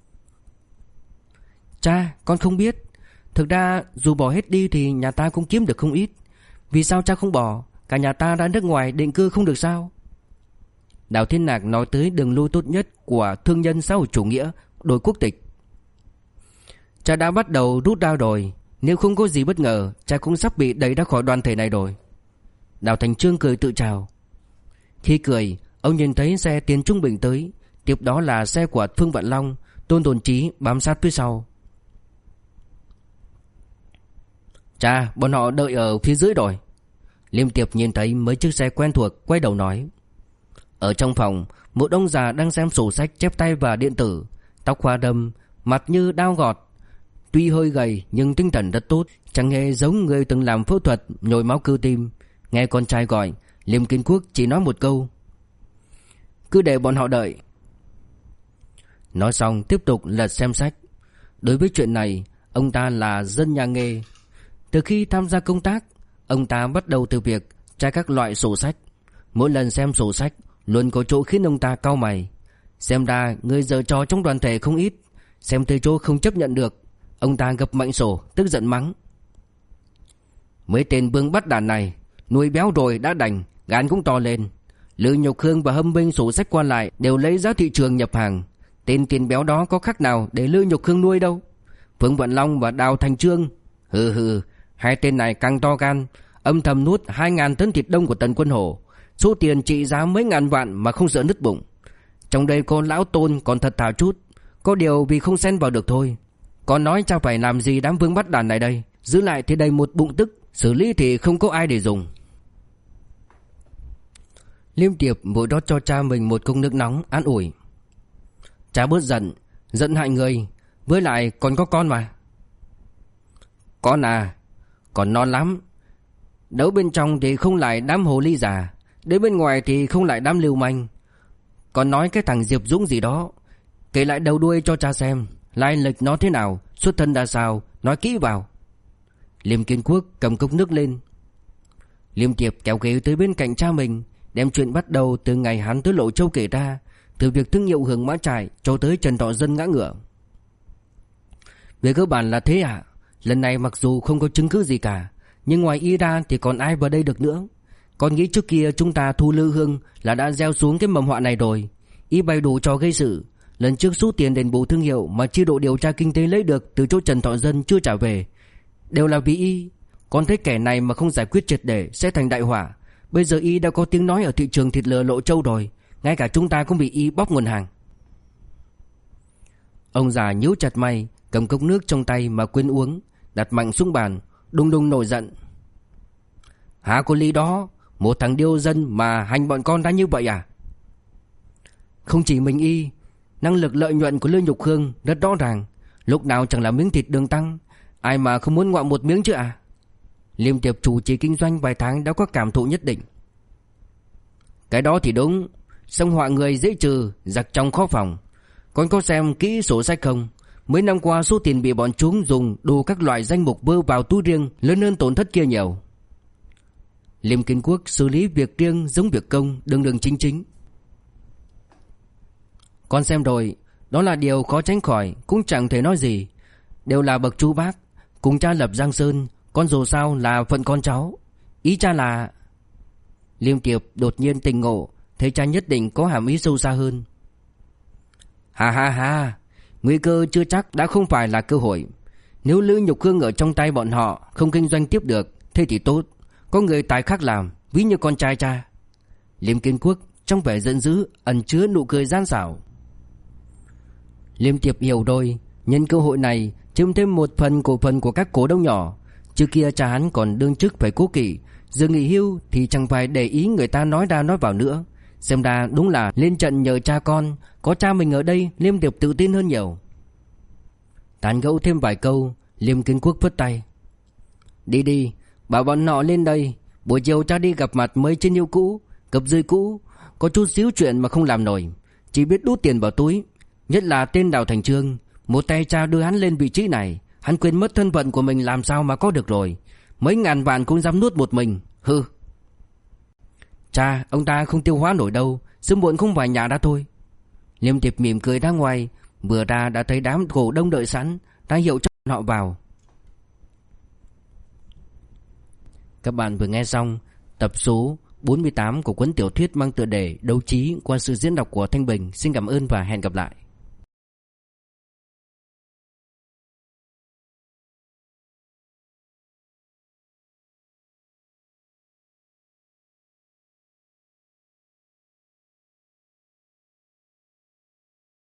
Cha, con không biết. Thực ra dù bỏ hết đi thì nhà ta cũng kiếm được không ít. Vì sao cha không bỏ? Cả nhà ta ra nước ngoài định cư không được sao? Đào Thiên Nạc nói tới đường lui tốt nhất của thương nhân xã hội chủ nghĩa, đổi quốc tịch. Cha đã bắt đầu rút ra rồi. Nếu không có gì bất ngờ, cha cũng sắp bị đẩy ra khỏi đoàn thể này rồi. Đào Thành Trương cười tự chào. Khi cười, ông nhìn thấy xe Tiến Trung Bình tới. Tiếp đó là xe của Phương Vạn Long, Tôn Tồn Chí bám sát phía sau. Cha, bọn họ đợi ở phía dưới rồi. Liêm Tiệp nhìn thấy mấy chiếc xe quen thuộc, quay đầu nói. Ở trong phòng, một ông già đang xem sổ sách chép tay và điện tử, tóc hoa râm, mặt như dao gọt. Tuy hơi gầy nhưng tinh thần rất tốt, chẳng hề giống người từng làm phẫu thuật nhồi máu cơ tim. Nghe con trai gọi, Liêm Kiến Quốc chỉ nói một câu: cứ để bọn họ đợi. Nói xong tiếp tục lật xem sách. Đối với chuyện này, ông ta là dân nhà nghề. Từ khi tham gia công tác, ông ta bắt đầu từ việc tra các loại sổ sách. Mỗi lần xem sổ sách luôn có chỗ khiến ông ta cau mày. Xem ra người giở trò trong đoàn thể không ít. Xem tới chỗ không chấp nhận được, ông ta gập mạnh sổ, tức giận mắng: mấy tên vương bắt đàn này nuôi béo rồi đã đành, gan cũng to lên. Lư Nhục Hương và Hâm Binh sổ sách qua lại đều lấy giá thị trường nhập hàng. Tên tiền béo đó có khác nào để Lư Nhục Hương nuôi đâu. Phương Vận Long và Đào Thành Trương, hai tên này càng to gan, âm thầm nuốt 2.000 tấn thịt đông của Tần Quân Hổ, số tiền trị giá mấy ngàn vạn mà không sợ nứt bụng. Trong đây có lão Tôn còn thật thà chút, có điều vì không xen vào được thôi. Còn nói cha phải làm gì đám vương bắt đàn này đây, giữ lại thì đầy một bụng tức, xử lý thì không có ai để dùng. Liêm Tiệp vội rót cho cha mình một cốc nước nóng an ủi. Cha bớt giận, giận hại người, với lại còn có con mà. Con à, còn non lắm. Đấu bên trong thì không lại đám hồ ly già, đến bên ngoài thì không lại đám lưu manh. Còn nói cái thằng Diệp Dũng gì đó, kể lại đầu đuôi cho cha xem, lai lịch nó thế nào, xuất thân ra sao, nói kỹ vào. Liêm Kiến Quốc cầm cốc nước lên. Liêm Tiệp kéo ghế tới bên cạnh cha mình, đem chuyện bắt đầu từ ngày hắn tới Lộ Châu kể ra, từ việc thương hiệu Hưởng Mã Trại cho tới Trần Thọ Dân ngã ngựa. Về cơ bản là thế ạ. Lần này mặc dù không có chứng cứ gì cả, nhưng ngoài y ra thì còn ai vào đây được nữa. Con nghĩ trước kia chúng ta thu Lư Hương là đã gieo xuống cái mầm họa này rồi. Y bày đủ trò gây sự. Lần trước số tiền đền bù thương hiệu mà chi đội điều tra kinh tế lấy được từ chỗ Trần Thọ Dân chưa trả về đều là vì y. Con thấy kẻ này mà không giải quyết triệt để sẽ thành đại họa. Bây giờ y đã có tiếng nói ở thị trường thịt lợn Lộ Châu rồi, ngay cả chúng ta cũng bị y bóp nguồn hàng. Ông già nhíu chặt mày, cầm cốc nước trong tay mà quên uống, đặt mạnh xuống bàn, đùng đùng nổi giận. Hả có lý đó, một thằng điêu dân mà hành bọn con ra như vậy à? Không chỉ mình y, năng lực lợi nhuận của Lư Nhục Hương rất rõ ràng, lúc nào chẳng là miếng thịt đường tăng, ai mà không muốn ngoạm một miếng chứ à? Liêm Tiệp chủ trì kinh doanh vài tháng đã có cảm thụ nhất định. Cái đó thì đúng, song họa người dễ trừ, giặc trong khó phòng. Con có xem kỹ sổ sách không? Mấy năm qua số tiền bị bọn chúng dùng đủ các loại danh mục vơ vào túi riêng lớn hơn tổn thất kia nhiều. Liêm Kiến Quốc xử lý việc riêng giống việc công, đường đường chính chính. Con xem rồi, đó là điều khó tránh khỏi, cũng chẳng thể nói gì. Đều là bậc chú bác, cùng cha lập Giang Sơn, con dù sao là phận con cháu. Ý cha là... Liêm Tiệp đột nhiên tỉnh ngộ, thấy cha nhất định có hàm ý sâu xa hơn. Ha ha ha, nguy cơ chưa chắc đã không phải là cơ hội. Nếu Lữ Nhục Hương ở trong tay bọn họ không kinh doanh tiếp được, thế thì tốt, có người tài khác làm, ví như con trai cha. Liêm Kiến Quốc trong vẻ giận dữ ẩn chứa nụ cười gian xảo. Liêm Tiệp hiểu rồi, nhân cơ hội này chiếm thêm một phần cổ phần của các cổ đông nhỏ. Trước kia cha hắn còn đương chức phải cố kỵ, giờ nghỉ hưu thì chẳng phải để ý người ta nói ra nói vào nữa. Xem ra đúng là lên trận nhờ cha con, có cha mình ở đây Liêm Tiệp tự tin hơn nhiều. Tán gẫu thêm vài câu, Liêm Kiến Quốc phất tay. Đi đi, bảo bọn họ lên đây, buổi chiều cha đi gặp mặt mấy chiến hữu cũ, cấp dưới cũ, có chút xíu chuyện mà không làm nổi, chỉ biết đút tiền vào túi. Nhất là tên Đào Thành Trương, một tay cha đưa hắn lên vị trí này, hắn quên mất thân phận của mình làm sao mà có được rồi. Mấy ngàn vạn cũng dám nuốt một mình, hừ. Cha, ông ta không tiêu hóa nổi đâu, sớm muộn không phải nhà đã thôi. Liêm Tiệp mỉm cười ra ngoài, vừa ra đã thấy đám cổ đông đợi sẵn, ra hiệu cho họ vào. Các bạn vừa nghe xong tập số 48 của cuốn tiểu thuyết mang tựa đề Đấu Trí qua sự diễn đọc của Thanh Bình. Xin cảm ơn và hẹn gặp lại.